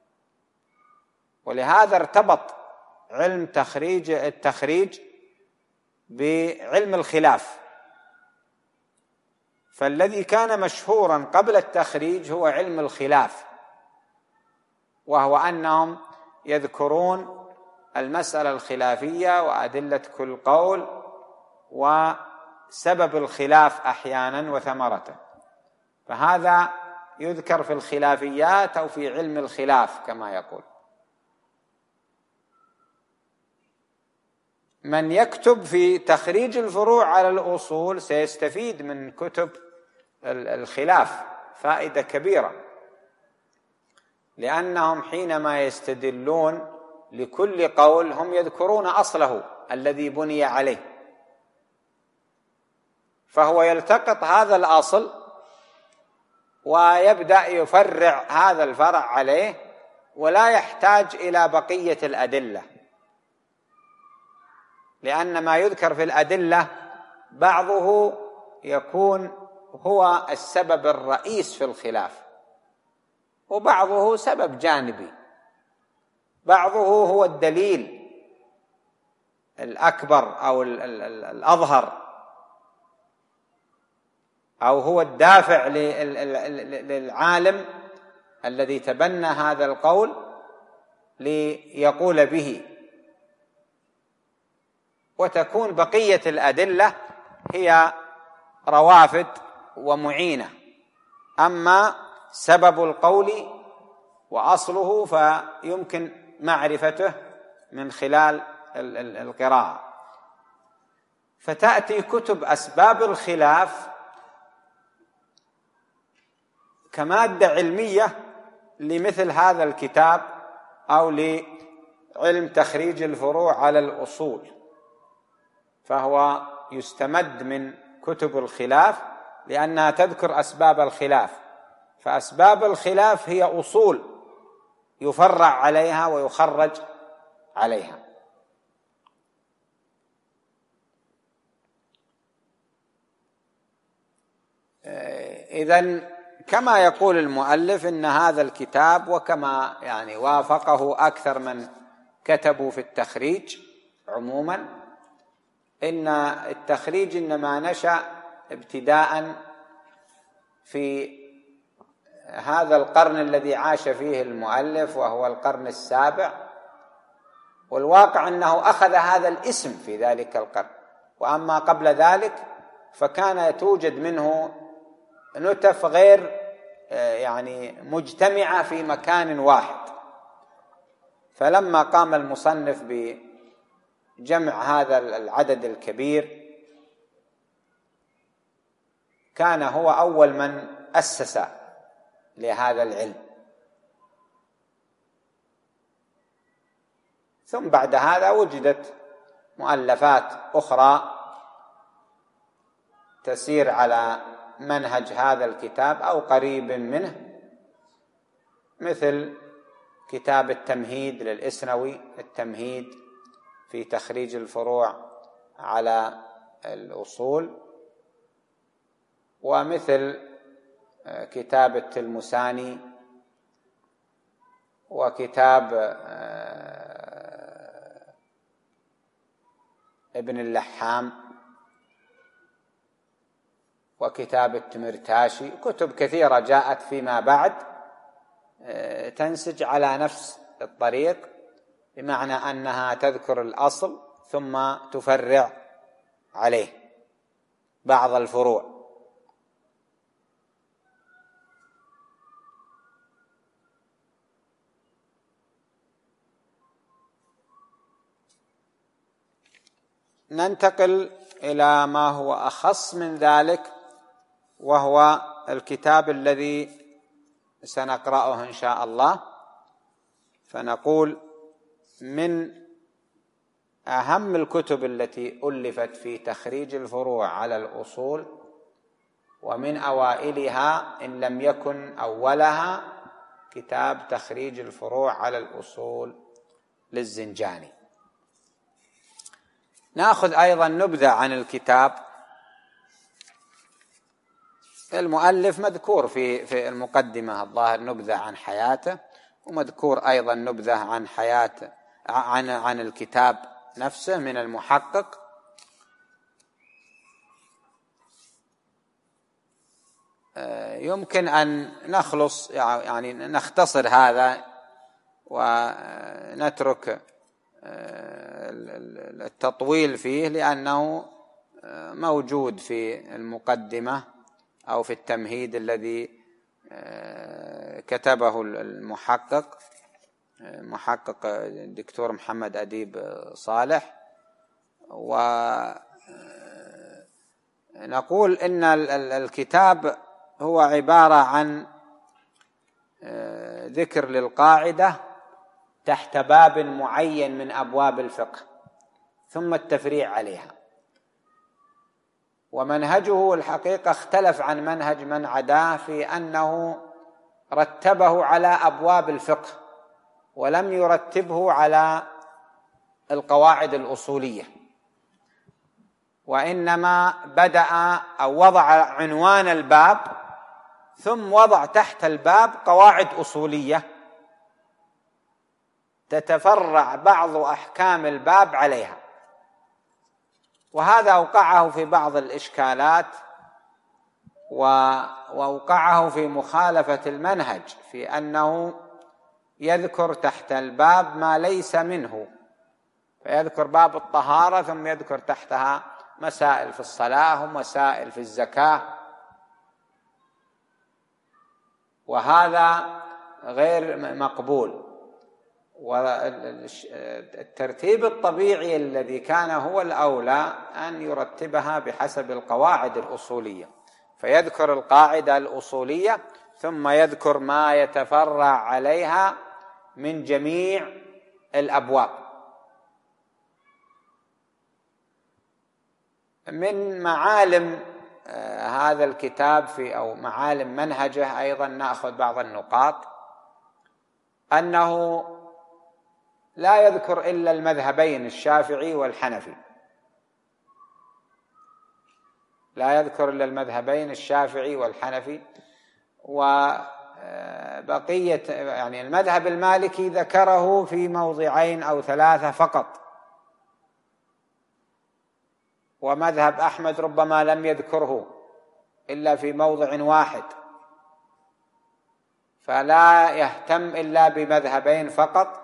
ولهذا ارتبط علم التخريج بعلم الخلاف، فالذي كان مشهورا قبل التخريج هو علم الخلاف، وهو أنهم يذكرون المسألة الخلافية وأدلة كل قول وسبب الخلاف أحيانا وثمرته، فهذا يذكر في الخلافيات أو في علم الخلاف كما يقول. من يكتب في تخريج الفروع على الأصول سيستفيد من كتب الخلاف فائدة كبيرة، لأنهم حينما يستدلون لكل قول هم يذكرون أصله الذي بني عليه، فهو يلتقط هذا الأصل ويبدأ يفرع هذا الفرع عليه، ولا يحتاج إلى بقية الأدلة، لأن ما يذكر في الأدلة بعضه يكون هو السبب الرئيس في الخلاف، وبعضه سبب جانبي، بعضه هو الدليل الأكبر أو الأظهر، أو هو الدافع للعالم الذي تبنى هذا القول ليقول به، وتكون بقية الأدلة هي روافد ومعينة. أما سبب القول وأصله فيمكن معرفته من خلال القراءة. فتأتي كتب أسباب الخلاف كمادة علمية لمثل هذا الكتاب، أو لعلم تخريج الفروع على الأصول، فهو يستمد من كتب الخلاف لأنها تذكر أسباب الخلاف، فأسباب الخلاف هي أصول يفرع عليها ويخرج عليها. إذن كما يقول المؤلف إن هذا الكتاب، وكما وافقه أكثر من كتبوا في التخريج عموما، إن التخريج إنما نشأ ابتداء في هذا القرن الذي عاش فيه المؤلف، وهو القرن السابع، والواقع أنه أخذ هذا الاسم في ذلك القرن. وأما قبل ذلك فكان توجد منه نتف غير مجتمعة في مكان واحد، فلما قام المصنف بجمع هذا العدد الكبير كان هو أول من أسس لهذا العلم. ثم بعد هذا وجدت مؤلفات أخرى تسير على منهج هذا الكتاب أو قريب منه، مثل كتاب التمهيد للإسنوي، التمهيد في تخريج الفروع على الأصول، ومثل كتاب التلمساني، وكتاب ابن اللحام، وكتاب التمرتاشي. كتب كثيرة جاءت فيما بعد تنسج على نفس الطريق، بمعنى أنها تذكر الأصل ثم تفرع عليه بعض الفروع. ننتقل إلى ما هو أخص من ذلك، وهو الكتاب الذي سنقرأه إن شاء الله. فنقول من أهم الكتب التي ألفت في تخريج الفروع على الأصول، ومن أوائلها إن لم يكن أولها، كتاب تخريج الفروع على الأصول للزنجاني. نأخذ أيضا نبذة عن الكتاب. المؤلف مذكور في المقدمة الظاهر نبذة عن حياته، ومذكور أيضا نبذة عن حياة عن الكتاب نفسه من المحقق. يمكن أن نخلص نختصر هذا ونترك التطويل فيه، لأنه موجود في المقدمة أو في التمهيد الذي كتبه المحقق الدكتور محمد أديب صالح. ونقول إن الكتاب هو عبارة عن ذكر للقاعدة تحت باب معين من أبواب الفقه ثم التفريع عليها. ومنهجه الحقيقة اختلف عن منهج من عداه في أنه رتبه على أبواب الفقه ولم يرتبه على القواعد الأصولية، وإنما بدأ أو وضع عنوان الباب ثم وضع تحت الباب قواعد أصولية تتفرع بعض أحكام الباب عليها، وهذا أوقعه في بعض الإشكالات وأوقعه في مخالفة المنهج في أنه يذكر تحت الباب ما ليس منه، فيذكر باب الطهارة ثم يذكر تحتها مسائل في الصلاة ومسائل في الزكاة، وهذا غير مقبول. والترتيب الطبيعي الذي كان هو الأولى أن يرتبها بحسب القواعد الأصولية، فيذكر القاعدة الأصولية ثم يذكر ما يتفرع عليها من جميع الأبواب. من معالم هذا الكتاب أو معالم منهجه أيضا نأخذ بعض النقاط، أنه لا يذكر إلا المذهبين الشافعي والحنفي، لا يذكر إلا المذهبين الشافعي والحنفي، وبقية يعني المذهب المالكي ذكره في موضعين أو ثلاثة فقط، ومذهب أحمد ربما لم يذكره إلا في موضع واحد، فلا يهتم إلا بمذهبين فقط.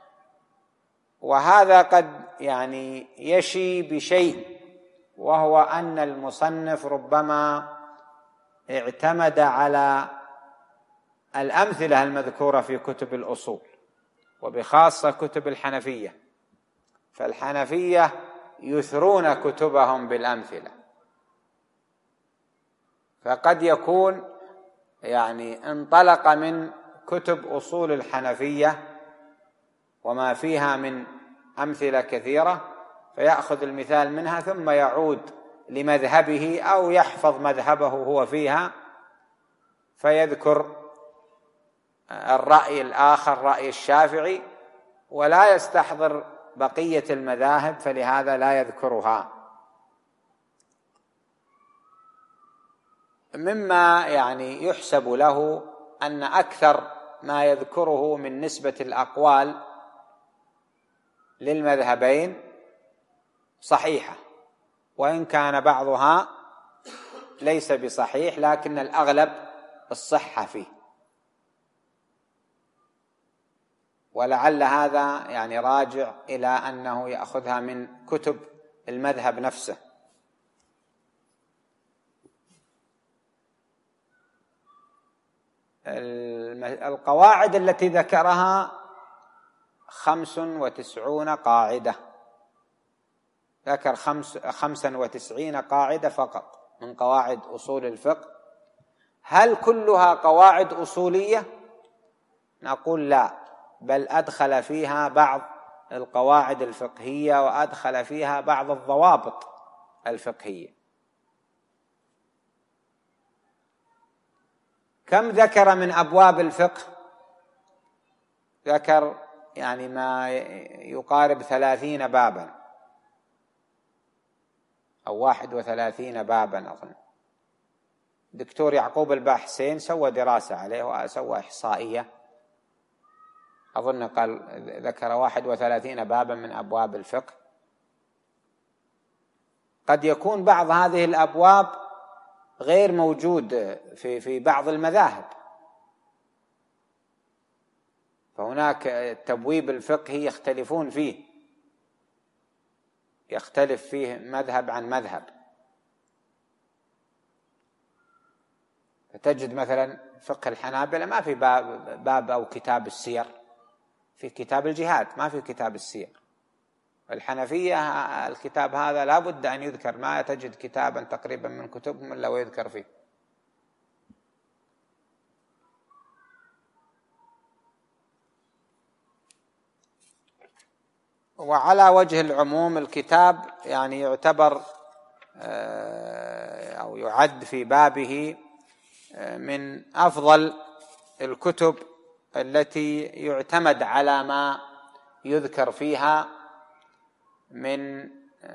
وهذا قد يعني يشي بشيء، وهو أن المصنف ربما اعتمد على الأمثلة المذكورة في كتب الأصول، وبخاصة كتب الحنفية، فالحنفية يثرون كتبهم بالأمثلة، فقد يكون يعني انطلق من كتب أصول الحنفية وما فيها من أمثلة كثيرة فيأخذ المثال منها ثم يعود لمذهبه أو يحفظ مذهبه هو فيها فيذكر الرأي الآخر رأي الشافعي ولا يستحضر بقية المذاهب، فلهذا لا يذكرها. مما يعني يحسب له أن أكثر ما يذكره من نسبة الأقوال للمذهبين صحيحة، وإن كان بعضها ليس بصحيح، لكن الأغلب الصحة فيه، ولعل هذا يعني راجع إلى أنه يأخذها من كتب المذهب نفسه. القواعد التي ذكرها 95 قاعدة، ذكر 95 قاعدة فقط من قواعد أصول الفقه. هل كلها قواعد أصولية؟ نقول لا، بل أدخل فيها بعض القواعد الفقهية وأدخل فيها بعض الضوابط الفقهية. كم ذكر من أبواب الفقه؟ ذكر يعني ما يقارب 30 بابا أو 31 بابا أظن. دكتور يعقوب الباحسين سوى دراسة عليه وسوى إحصائية، أظن قال ذكر 31 بابا من أبواب الفقه. قد يكون بعض هذه الأبواب غير موجود في بعض المذاهب، فهناك التبويب الفقهي يختلفون فيه، يختلف فيه مذهب عن مذهب. فتجد مثلا فقه الحنابلة ما في باب أو كتاب السير، في كتاب الجهاد ما في كتاب السير. الحنفية الكتاب هذا لا بد أن يذكر، ما تجد كتابا تقريبا من كتبهم إلا ويذكر فيه. وعلى وجه العموم الكتاب يعني يعتبر أو يعد في بابه من أفضل الكتب التي يعتمد على ما يذكر فيها من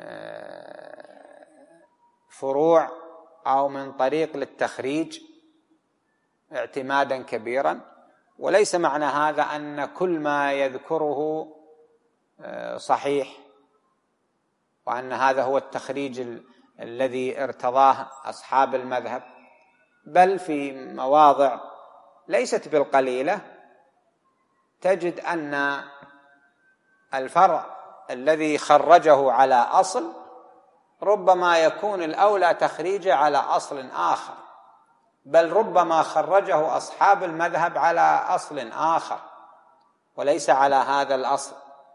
فروع أو من طريق للتخريج اعتمادا كبيرا. وليس معنى هذا أن كل ما يذكره صحيح وأن هذا هو التخريج الذي ارتضاه أصحاب المذهب، بل في مواضع ليست بالقليلة تجد أن الفرع الذي خرجه على أصل ربما يكون الأولى تخريجه على أصل آخر، بل ربما خرجه أصحاب المذهب على أصل آخر وليس على هذا الأصل.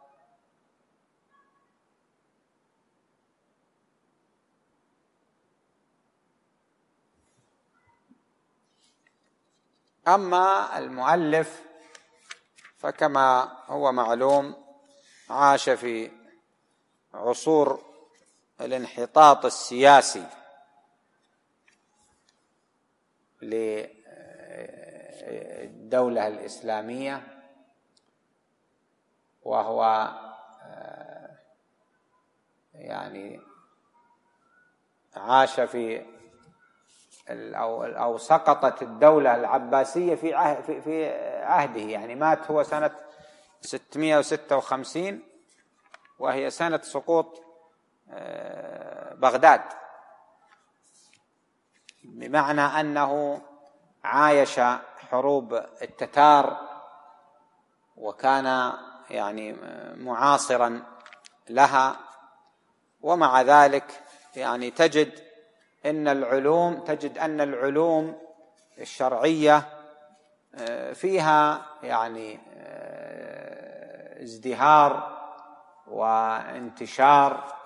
أما المؤلف فكما هو معلوم عاش في عصور الانحطاط السياسي للدولة الإسلامية، وهو يعني عاش في أو سقطت الدولة العباسية في عهده، يعني مات هو سنة 656 وهي سنة سقوط بغداد، بمعنى أنه عايش حروب التتار وكان يعني معاصرا لها. ومع ذلك يعني تجد أن العلوم الشرعية فيها يعني ازدهار وانتشار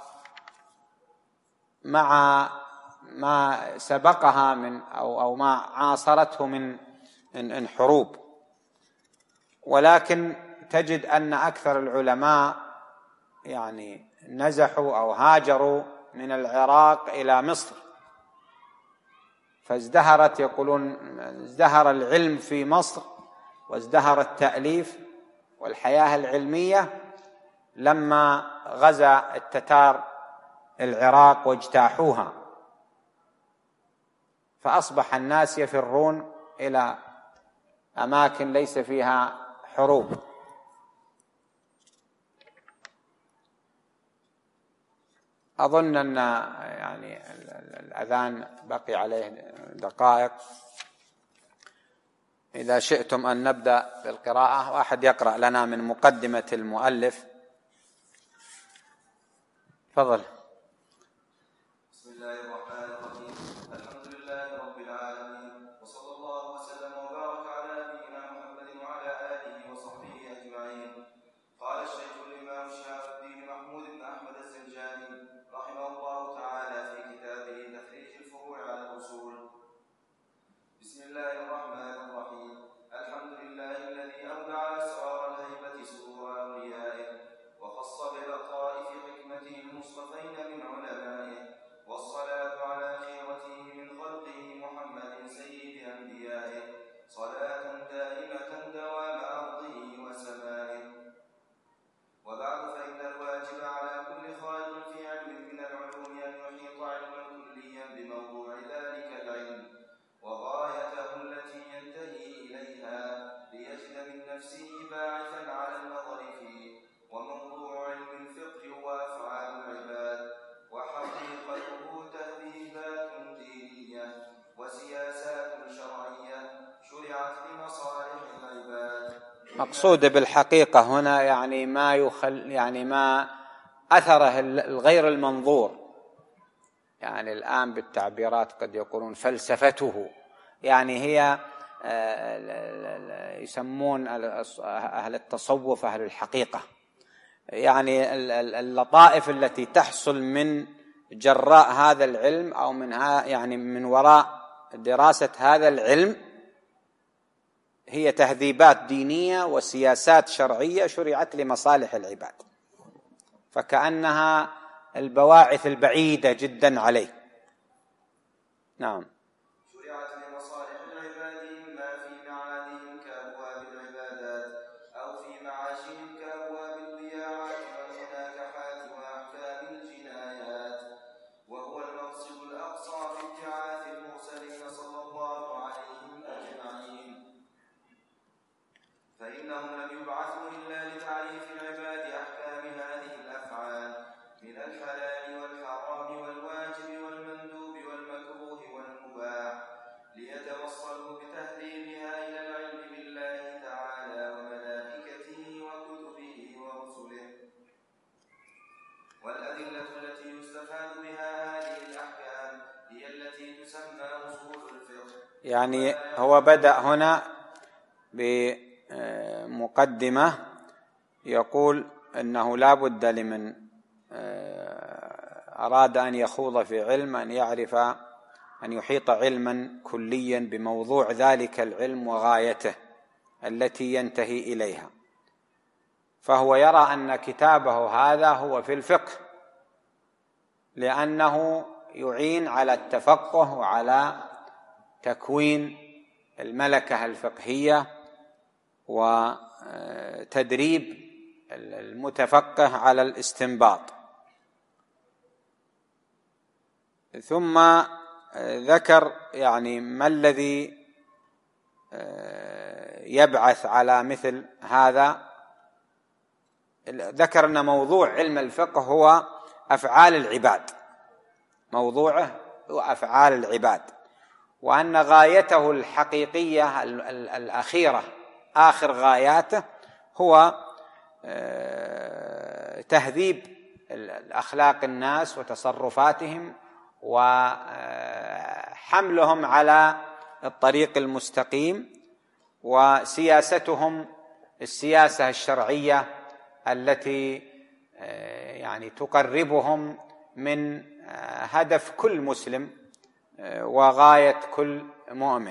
مع ما سبقها من أو ما عاصرته من حروب. ولكن تجد أن أكثر العلماء يعني نزحوا أو هاجروا من العراق إلى مصر، فازدهرت، يقولون ازدهر العلم في مصر وازدهر التأليف والحياة العلمية لما غزا التتار العراق واجتاحوها، فأصبح الناس يفرون إلى أماكن ليس فيها حروب. أظن أن يعني الأذان بقي عليه دقائق، إذا شئتم أن نبدأ بالقراءة، واحد يقرأ لنا من مقدمة المؤلف. تفضل. بسم الله الرحمن الرحيم. الحمد لله رب العالمين، وصلى الله وسلم وبارك على نبينا محمد وعلى آله وصحبه أجمعين. قال الشيخ الإمام شهاب الدين محمود بن أحمد الزنجاني رحمه الله تعالى في كتابه تخريج الفروع على الأصول: بسم الله الرحمن الرحيم. الحمد لله الذي أودع أسرار الهيبة سرور أوليائه، وخص بلطائف حكمته المصطفين من علمائه، والصلاة على خيرته من خلقه محمد سيد أنبيائه، صلاة دائمة دوام أرضه وسمائه. وبعد، فإن الواجب على كل خالق في علم من العلوم أن يحيط علما كليا بموضوع ذلك العلم وغايته التي ينتهي إليها، ليجد من نفسه باعثا على النظر فيه. وموضوع علم الفقه هو أفعال العباد، وحقيقته تهذيبات دينية وسياسات شرعية شرعت لمصالح العباد. مقصود بالحقيقة هنا يعني ما أثره الغير المنظور، يعني الآن بالتعبيرات قد يقولون فلسفته، يعني هي يسمون أهل التصوف أهل الحقيقة، يعني اللطائف التي تحصل من جراء هذا العلم أو يعني من وراء دراسة هذا العلم هي تهذيبات دينية وسياسات شرعية شرعت لمصالح العباد. فكأنها البواعث البعيدة جدا عليه. نعم. شرعت لمصالح العباد إما في معادهم كأبواب العبادات أو في معاشهم كأبواب الضياعات والمناكحات وأحكام الجنايات، وهو المقصد الأقصى في ابتعاث المرسلين صلى الله عليهم أجمعين، فإنهم لم يبعثوا إلا لتعريف العباد أحكام هذه الأفعال من الحلال والحرام والواجب والمندوب والمكروه والمباح، ليتوصلوا بتهذيبها إلى العلم بالله تعالى وملائكته وكتبه ورسله. والأدلة التي يستفاد بها هذه الأحكام هي التي تسمى أصول الفقه. يعني هو بدأ هنا بمقدمة يقول أنه لا بد لمن أراد أن يخوض في علم أن يعرف أن يحيط علما كليا بموضوع ذلك العلم وغايته التي ينتهي إليها، فهو يرى أن كتابه هذا هو في الفقه، لأنه يعين على التفقه وعلى تكوين الملكة الفقهية وتدريب المتفقه على الاستنباط. ثم ذكر يعني ما الذي يبعث على مثل هذا. ذكر أن موضوع علم الفقه هو أفعال العباد، موضوعه هو أفعال العباد، وأن غايته الحقيقية الأخيرة آخر غاياته هو تهذيب الأخلاق الناس وتصرفاتهم وحملهم على الطريق المستقيم، وسياستهم السياسة الشرعية التي يعني تقربهم من هدف كل مسلم وغاية كل مؤمن.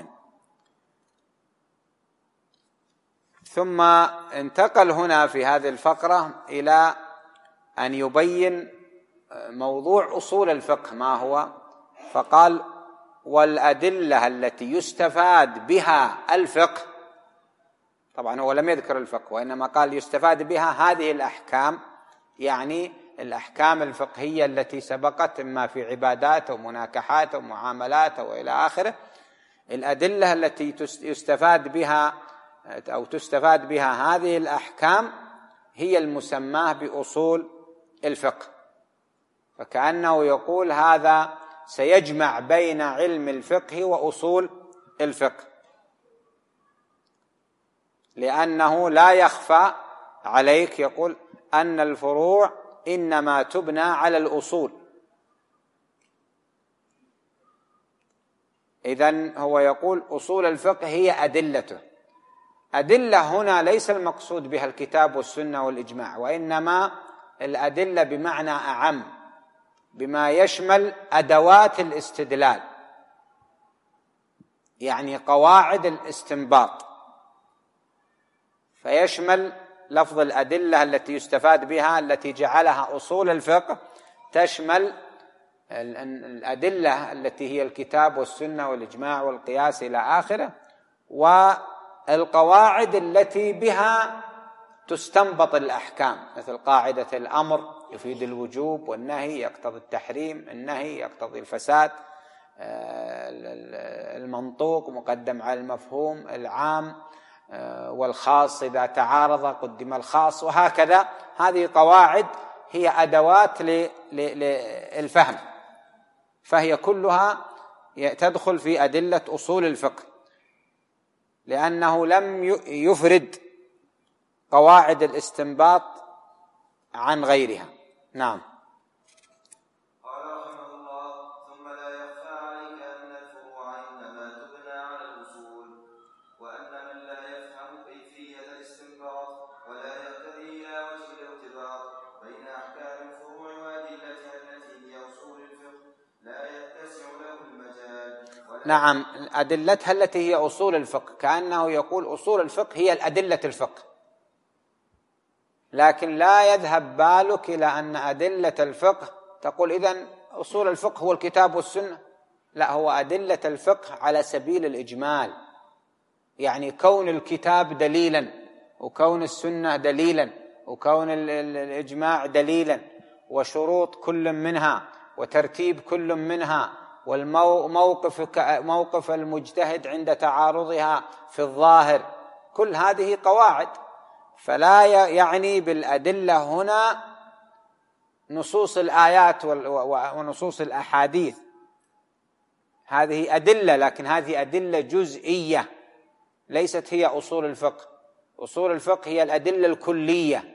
ثم انتقل هنا في هذه الفقرة إلى أن يبين موضوع أصول الفقه ما هو، فقال: والأدلة التي يستفاد بها الفقه. طبعا هو لم يذكر الفقه، وإنما قال يستفاد بها هذه الأحكام، يعني الأحكام الفقهية التي سبقت إما في عبادات ومناكحات ومعاملات وإلى آخره. الأدلة التي يستفاد بها أو تستفاد بها هذه الأحكام هي المسماة بأصول الفقه، فكأنه يقول هذا سيجمع بين علم الفقه وأصول الفقه، لأنه لا يخفى عليك يقول أن الفروع إنما تبنى على الأصول. إذن هو يقول أصول الفقه هي أدلته. أدلة هنا ليس المقصود بها الكتاب والسنة والإجماع، وإنما الأدلة بمعنى أعم، بما يشمل أدوات الاستدلال، يعني قواعد الاستنباط، فيشمل لفظ الأدلة التي يستفاد بها التي جعلها أصول الفقه، تشمل الأدلة التي هي الكتاب والسنة والإجماع والقياس إلى آخره، والقواعد التي بها تستنبط الأحكام، مثل قاعدة الأمر يفيد الوجوب، والنهي يقتضي التحريم، النهي يقتضي الفساد، المنطوق مقدم على المفهوم، العام والخاص إذا تعارض قدم الخاص، وهكذا. هذه قواعد هي أدوات للفهم، فهي كلها تدخل في أدلة أصول الفقه، لأنه لم يفرد قواعد الاستنباط عن غيرها. نعم. قال رحمه الله: ثم لا يخفى عليك أن الفروع إنما تبنى على الأصول، وأن من لا يفهم كيفية الاستنباط ولا يهتدي إلى وجه الارتباط بين أحكام الفروع وأدلتها التي هي أصول الفقه لا يتسع له المجال. نعم، أدلتها التي هي أصول الفقه، كأنه يقول أصول الفقه هي الأدلة الفقه، لكن لا يذهب بالك إلى أن أدلة الفقه تقول إذن أصول الفقه هو الكتاب والسنة. لا، هو أدلة الفقه على سبيل الإجمال، يعني كون الكتاب دليلا، وكون السنة دليلا، وكون الإجماع دليلا، وشروط كل منها، وترتيب كل منها، موقف المجتهد عند تعارضها في الظاهر، كل هذه قواعد. فلا يعني بالأدلة هنا نصوص الآيات ونصوص الأحاديث، هذه أدلة، لكن هذه أدلة جزئية ليست هي أصول الفقه. أصول الفقه هي الأدلة الكلية.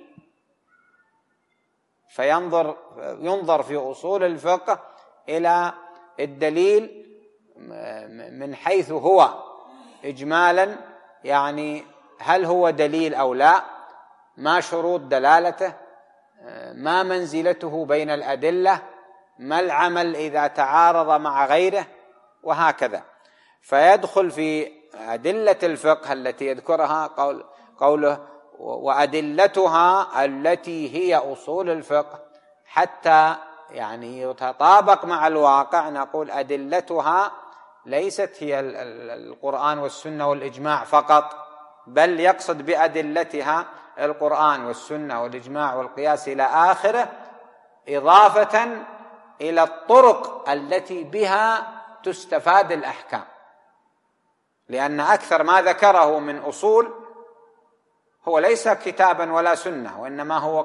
ينظر في أصول الفقه إلى الدليل من حيث هو إجمالا، يعني هل هو دليل أو لا، ما شروط دلالته، ما منزلته بين الأدلة، ما العمل إذا تعارض مع غيره، وهكذا. فيدخل في أدلة الفقه التي يذكرها قوله وأدلتها التي هي أصول الفقه، حتى يعني يتطابق مع الواقع نقول أدلتها ليست هي القرآن والسنة والإجماع فقط، بل يقصد بأدلتها القرآن والسنة والإجماع والقياس إلى آخره، إضافة إلى الطرق التي بها تستفاد الأحكام. لأن أكثر ما ذكره من أصول هو ليس كتابا ولا سنة، وإنما هو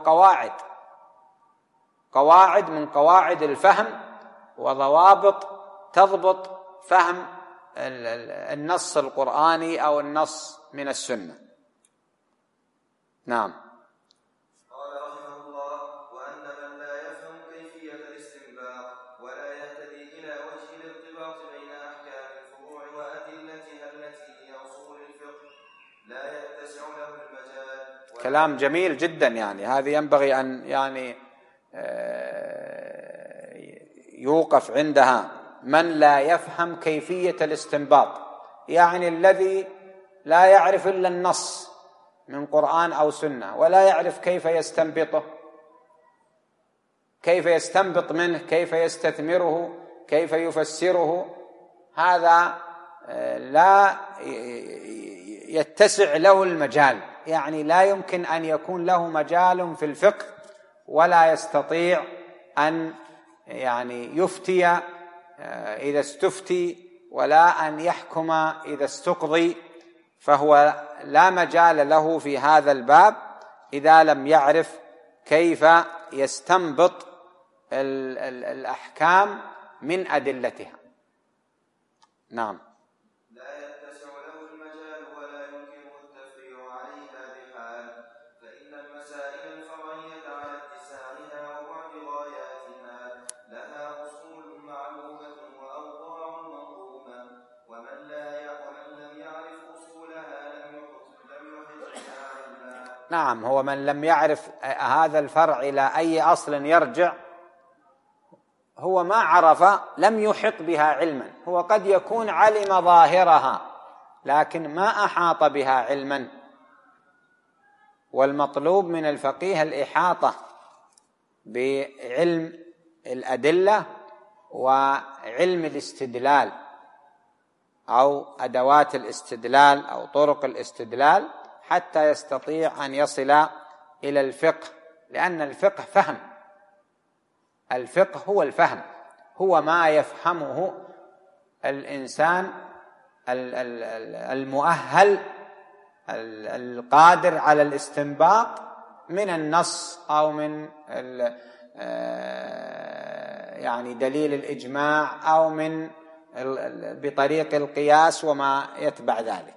قواعد من قواعد الفهم، وضوابط تضبط فهم النص القرآني أو النص من السنة. نعم. قال رحمه الله: وأن من لا يفهم كيفية الاستنباط ولا يهتدي إلى وجه الارتباط بين أحكام الفروع وأدلتها التي هي أصول الفقه لا يتسع له المجال. كلام جميل جدا، يعني هذه ينبغي أن يوقف عندها. من لا يفهم كيفية الاستنباط، يعني الذي لا يعرف إلا النص من قرآن أو سنة، ولا يعرف كيف يستنبطه، كيف يستنبط منه، كيف يستثمره، كيف يفسره، هذا لا يتسع له المجال، يعني لا يمكن أن يكون له مجال في الفقه، ولا يستطيع أن يفتي إذا استفتي، ولا أن يحكم إذا استقضي، فهو لا مجال له في هذا الباب إذا لم يعرف كيف يستنبط الأحكام من أدلتها. نعم. لا يتسع له المجال ولا يمكنه التفريع عليها بحال، فإن المسائل الفرعية على اتساعها وبعد غاياتها لها أصول معلومة وأوضاع منظومة، ومن لم يعرف أصولها لم يحط بها علما. نعم، هو من لم يعرف هذا الفرع إلى أي أصل يرجع، هو ما عرف لم يحط بها علما. هو قد يكون علم ظاهرها لكن ما أحاط بها علما، والمطلوب من الفقيه الإحاطة بعلم الأدلة وعلم الاستدلال أو أدوات الاستدلال أو طرق الاستدلال، حتى يستطيع أن يصل إلى الفقه. لأن الفقه فهم، الفقه هو الفهم، هو ما يفهمه الإنسان المؤهل القادر على الاستنباط من النص أو من دليل الإجماع أو من بطريق القياس وما يتبع ذلك.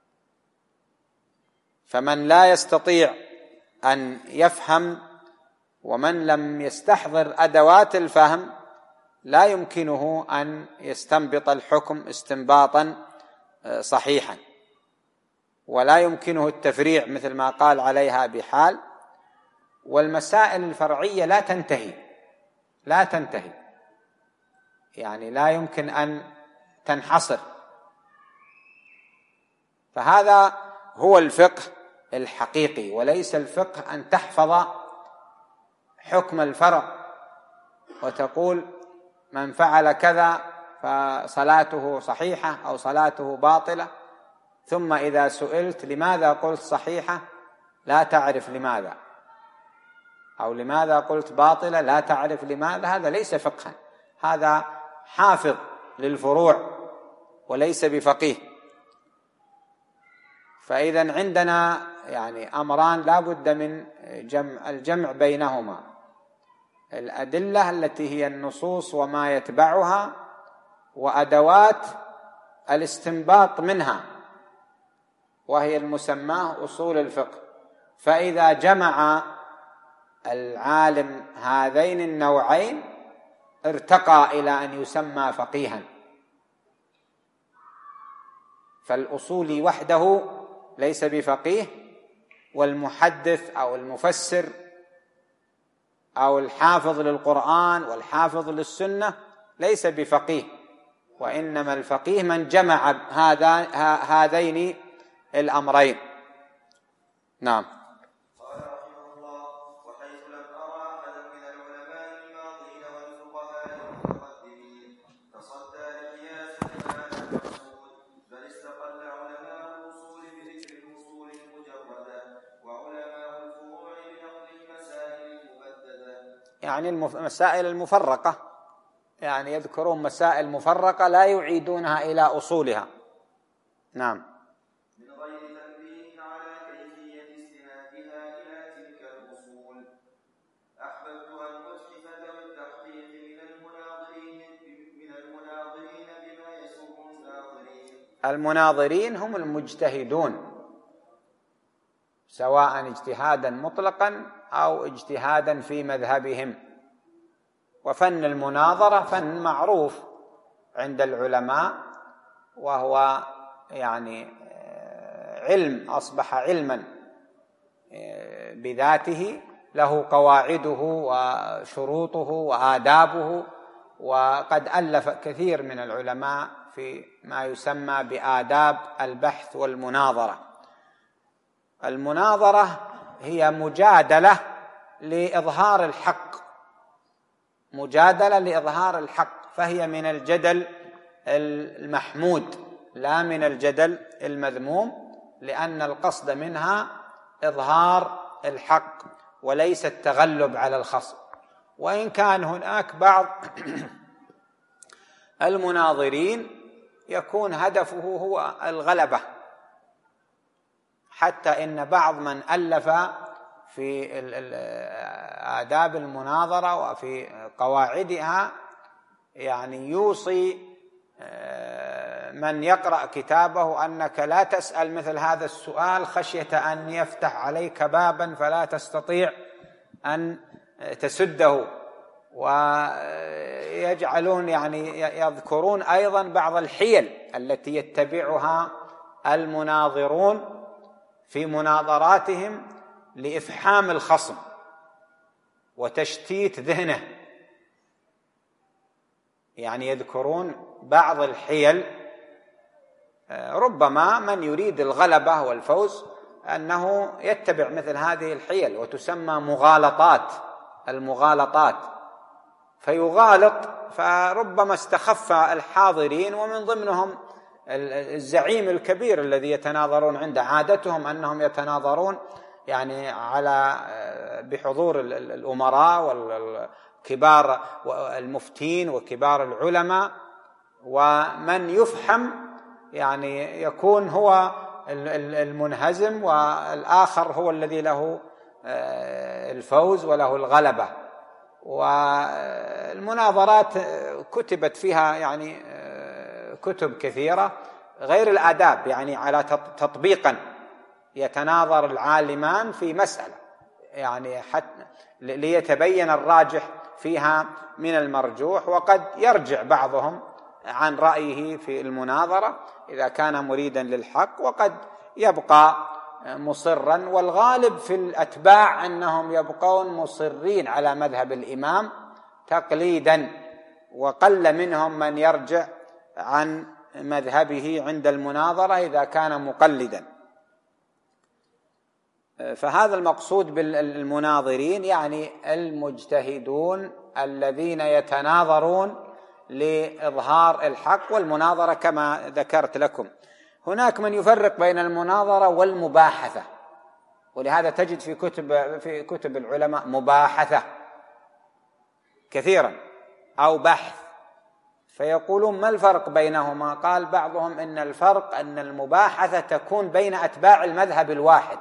فمن لا يستطيع أن يفهم ومن لم يستحضر أدوات الفهم لا يمكنه أن يستنبط الحكم استنباطا صحيحا، ولا يمكنه التفريع مثل ما قال عليها بحال. والمسائل الفرعية لا تنتهي، يعني لا يمكن أن تنحصر. فهذا هو الفقه الحقيقي، وليس الفقه أن تحفظ حكم الفرع وتقول من فعل كذا فصلاته صحيحة أو صلاته باطلة، ثم إذا سئلت لماذا قلت صحيحة لا تعرف لماذا، أو لماذا قلت باطلة لا تعرف لماذا. هذا ليس فقها، هذا حافظ للفروع وليس بفقيه. فإذا عندنا يعني أمران لا بد من الجمع بينهما: الأدلة التي هي النصوص وما يتبعها، وأدوات الاستنباط منها وهي المسماه أصول الفقه. فإذا جمع العالم هذين النوعين ارتقى إلى أن يسمى فقيها. فالأصولي وحده ليس بفقيه، والمحدث أو المفسر أو الحافظ للقرآن والحافظ للسنة ليس بفقيه، وإنما الفقيه من جمع هذين الأمرين. نعم. قال رحمه الله: وحيث لم أرى أحدا من العلماء الماضين والفقهاء المتقدمين تصدى لقياس هذا المقصود، بل استقل علماء الأصول بذكر الأصول المجردة وعلماء الفروع بنقل المسائل المبددة، يعني المسائل المفرقة، يعني يذكرون مسائل مفرقة لا يعيدونها إلى أصولها. نعم. من غير تنبيه على كيفية استنادها إلى تلك الأصول. أحببت أن أتحف ذوي التحقيق من المناظرين بما يسوق الناظرين. المناظرين هم المجتهدون، سواء اجتهادا مطلقا أو اجتهادا في مذهبهم. وفن المناظرة فن معروف عند العلماء، وهو يعني علم أصبح علما بذاته، له قواعده وشروطه وآدابه، وقد ألف كثير من العلماء في ما يسمى بآداب البحث والمناظرة. المناظرة هي مجادلة لإظهار الحق، مجادلة لإظهار الحق، فهي من الجدل المحمود لا من الجدل المذموم، لأن القصد منها إظهار الحق وليس التغلب على الخصم. وإن كان هناك بعض المناظرين يكون هدفه هو الغلبة، حتى إن بعض من ألف في آداب المناظرة وفي قواعدها يعني يوصي من يقرأ كتابه أنك لا تسأل مثل هذا السؤال خشية أن يفتح عليك بابا فلا تستطيع أن تسده. ويجعلون يعني يذكرون أيضا بعض الحيل التي يتبعها المناظرون في مناظراتهم لإفحام الخصم وتشتيت ذهنه. يعني يذكرون بعض الحيل، ربما من يريد الغلبة والفوز أنه يتبع مثل هذه الحيل، وتسمى مغالطات، المغالطات، فيغالط، فربما استخف الحاضرين، ومن ضمنهم الزعيم الكبير الذي يتناظرون عنده، عادتهم أنهم يتناظرون يعني بحضور الأمراء والكبار المفتين وكبار العلماء، ومن يفحم يعني يكون هو المنهزم، والآخر هو الذي له الفوز وله الغلبة. والمناظرات كتبت فيها يعني كتب كثيرة غير الآداب، يعني على تطبيقا يتناظر العالمان في مسألة يعني حتى ليتبين الراجح فيها من المرجوح، وقد يرجع بعضهم عن رأيه في المناظرة إذا كان مريدا للحق، وقد يبقى مصرا. والغالب في الأتباع أنهم يبقون مصرين على مذهب الإمام تقليدا، وقل منهم من يرجع عن مذهبه عند المناظرة إذا كان مقلدا. فهذا المقصود بالمناظرين، يعني المجتهدون الذين يتناظرون لإظهار الحق والمناظرة كما ذكرت لكم. هناك من يفرق بين المناظرة والمباحثة، ولهذا تجد في كتب العلماء مباحثة كثيرا أو بحث، فيقولون ما الفرق بينهما؟ قال بعضهم إن الفرق أن المباحثة تكون بين أتباع المذهب الواحد،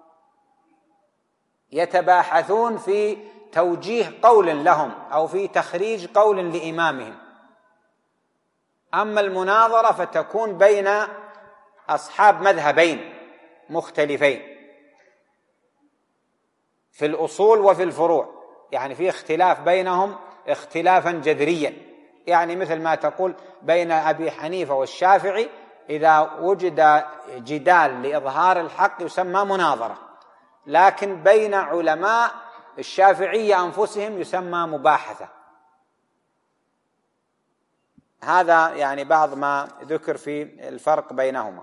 يتباحثون في توجيه قول لهم أو في تخريج قول لإمامهم. أما المناظرة فتكون بين أصحاب مذهبين مختلفين في الأصول وفي الفروع، يعني في اختلاف بينهم اختلافا جذريا، يعني مثل ما تقول بين أبي حنيفة والشافعي إذا وجد جدال لإظهار الحق يسمى مناظرة، لكن بين علماء الشافعية أنفسهم يسمى مباحثة. هذا يعني بعض ما ذكر في الفرق بينهما.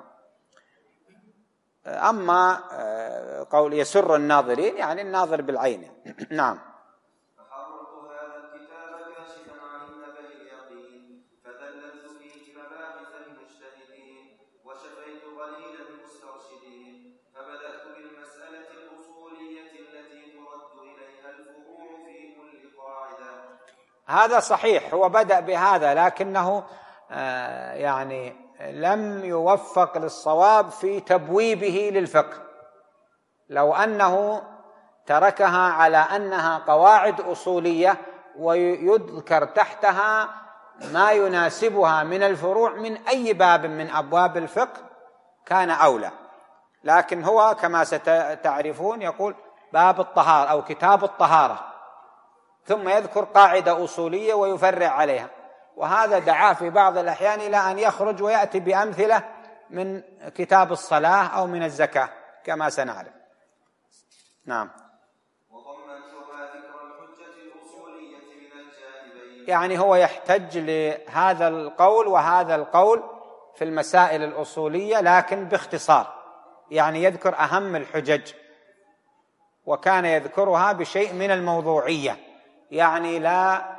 أما قول يسر الناظرين يعني الناظر بالعين. نعم. فحررت هذا الكتاب كاشفا عن النبأ اليقين، فدللت فيه مباحث المجتهدين، وشفيت قليل المسترشدين، فبدأت بالمسألة الأصولية التي ترد إليها الفروع في كل قاعدة. هذا صحيح، هو بدأ بهذا، لكنه يعني لم يوفق للصواب في تبويبه للفقه. لو أنه تركها على أنها قواعد أصولية ويذكر تحتها ما يناسبها من الفروع من أي باب من أبواب الفقه كان أولى، لكن هو كما ستعرفون يقول باب الطهارة أو كتاب الطهارة، ثم يذكر قاعدة أصولية ويفرع عليها، وهذا دعاه في بعض الأحيان إلى أن يخرج ويأتي بأمثلة من كتاب الصلاة أو من الزكاة كما سنعرف. نعم. وضمنتها ذكر الحجة الأصولية من الجانبين، يعني هو يحتج لهذا القول وهذا القول في المسائل الأصولية لكن باختصار، يعني يذكر أهم الحجج، وكان يذكرها بشيء من الموضوعية، يعني لا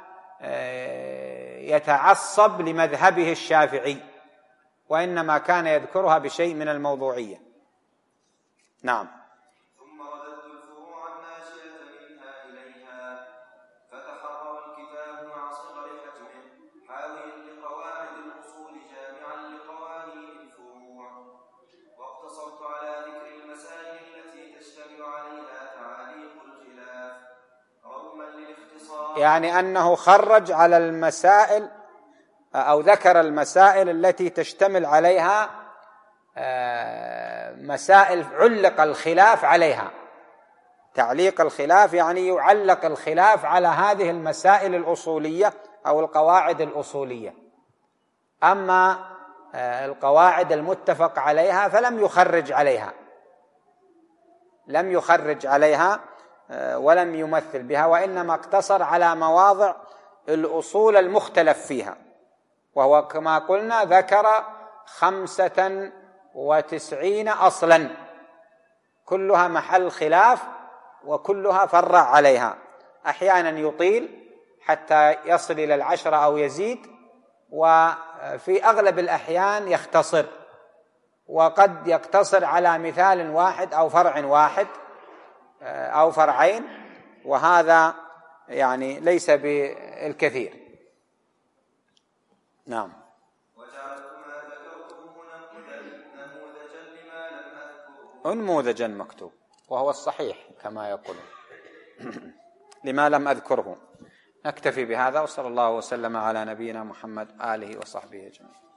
يتعصب لمذهبه الشافعي، وإنما كان يذكرها بشيء من الموضوعية. نعم. ثم رددت الفروع الناشئة منها إليها، فتحرر الكتاب مع صغر حجمه حاويا لقواعد الأصول جامعا لقوانين الفروع، واقتصرت على ذكر المسائل التي تشتمل عليها تعاليق الخلاف رغما للاختصار، يعني أنه خرج على المسائل أو ذكر المسائل التي تشتمل عليها مسائل علق الخلاف عليها. تعليق الخلاف يعني يعلق الخلاف على هذه المسائل الأصولية أو القواعد الأصولية. أما القواعد المتفق عليها فلم يخرج عليها، لم يخرج عليها ولم يمثل بها، وإنما اقتصر على مواضع الأصول المختلف فيها، وهو كما قلنا ذكر 95 أصلا كلها محل خلاف وكلها فرع عليها، أحيانا يطيل حتى يصل إلى 10 أو يزيد، وفي أغلب الأحيان يختصر، وقد يقتصر على مثال واحد أو فرع واحد أو فرعين، وهذا يعني ليس بالكثير. نعم. وجعلت ما ذكرته نموذجا لما لم أذكره. نموذجا مكتوب، وهو الصحيح كما يقول لما لم أذكره. نكتفي بهذا، وصلى الله وسلم على نبينا محمد آله وصحبه أجمعين.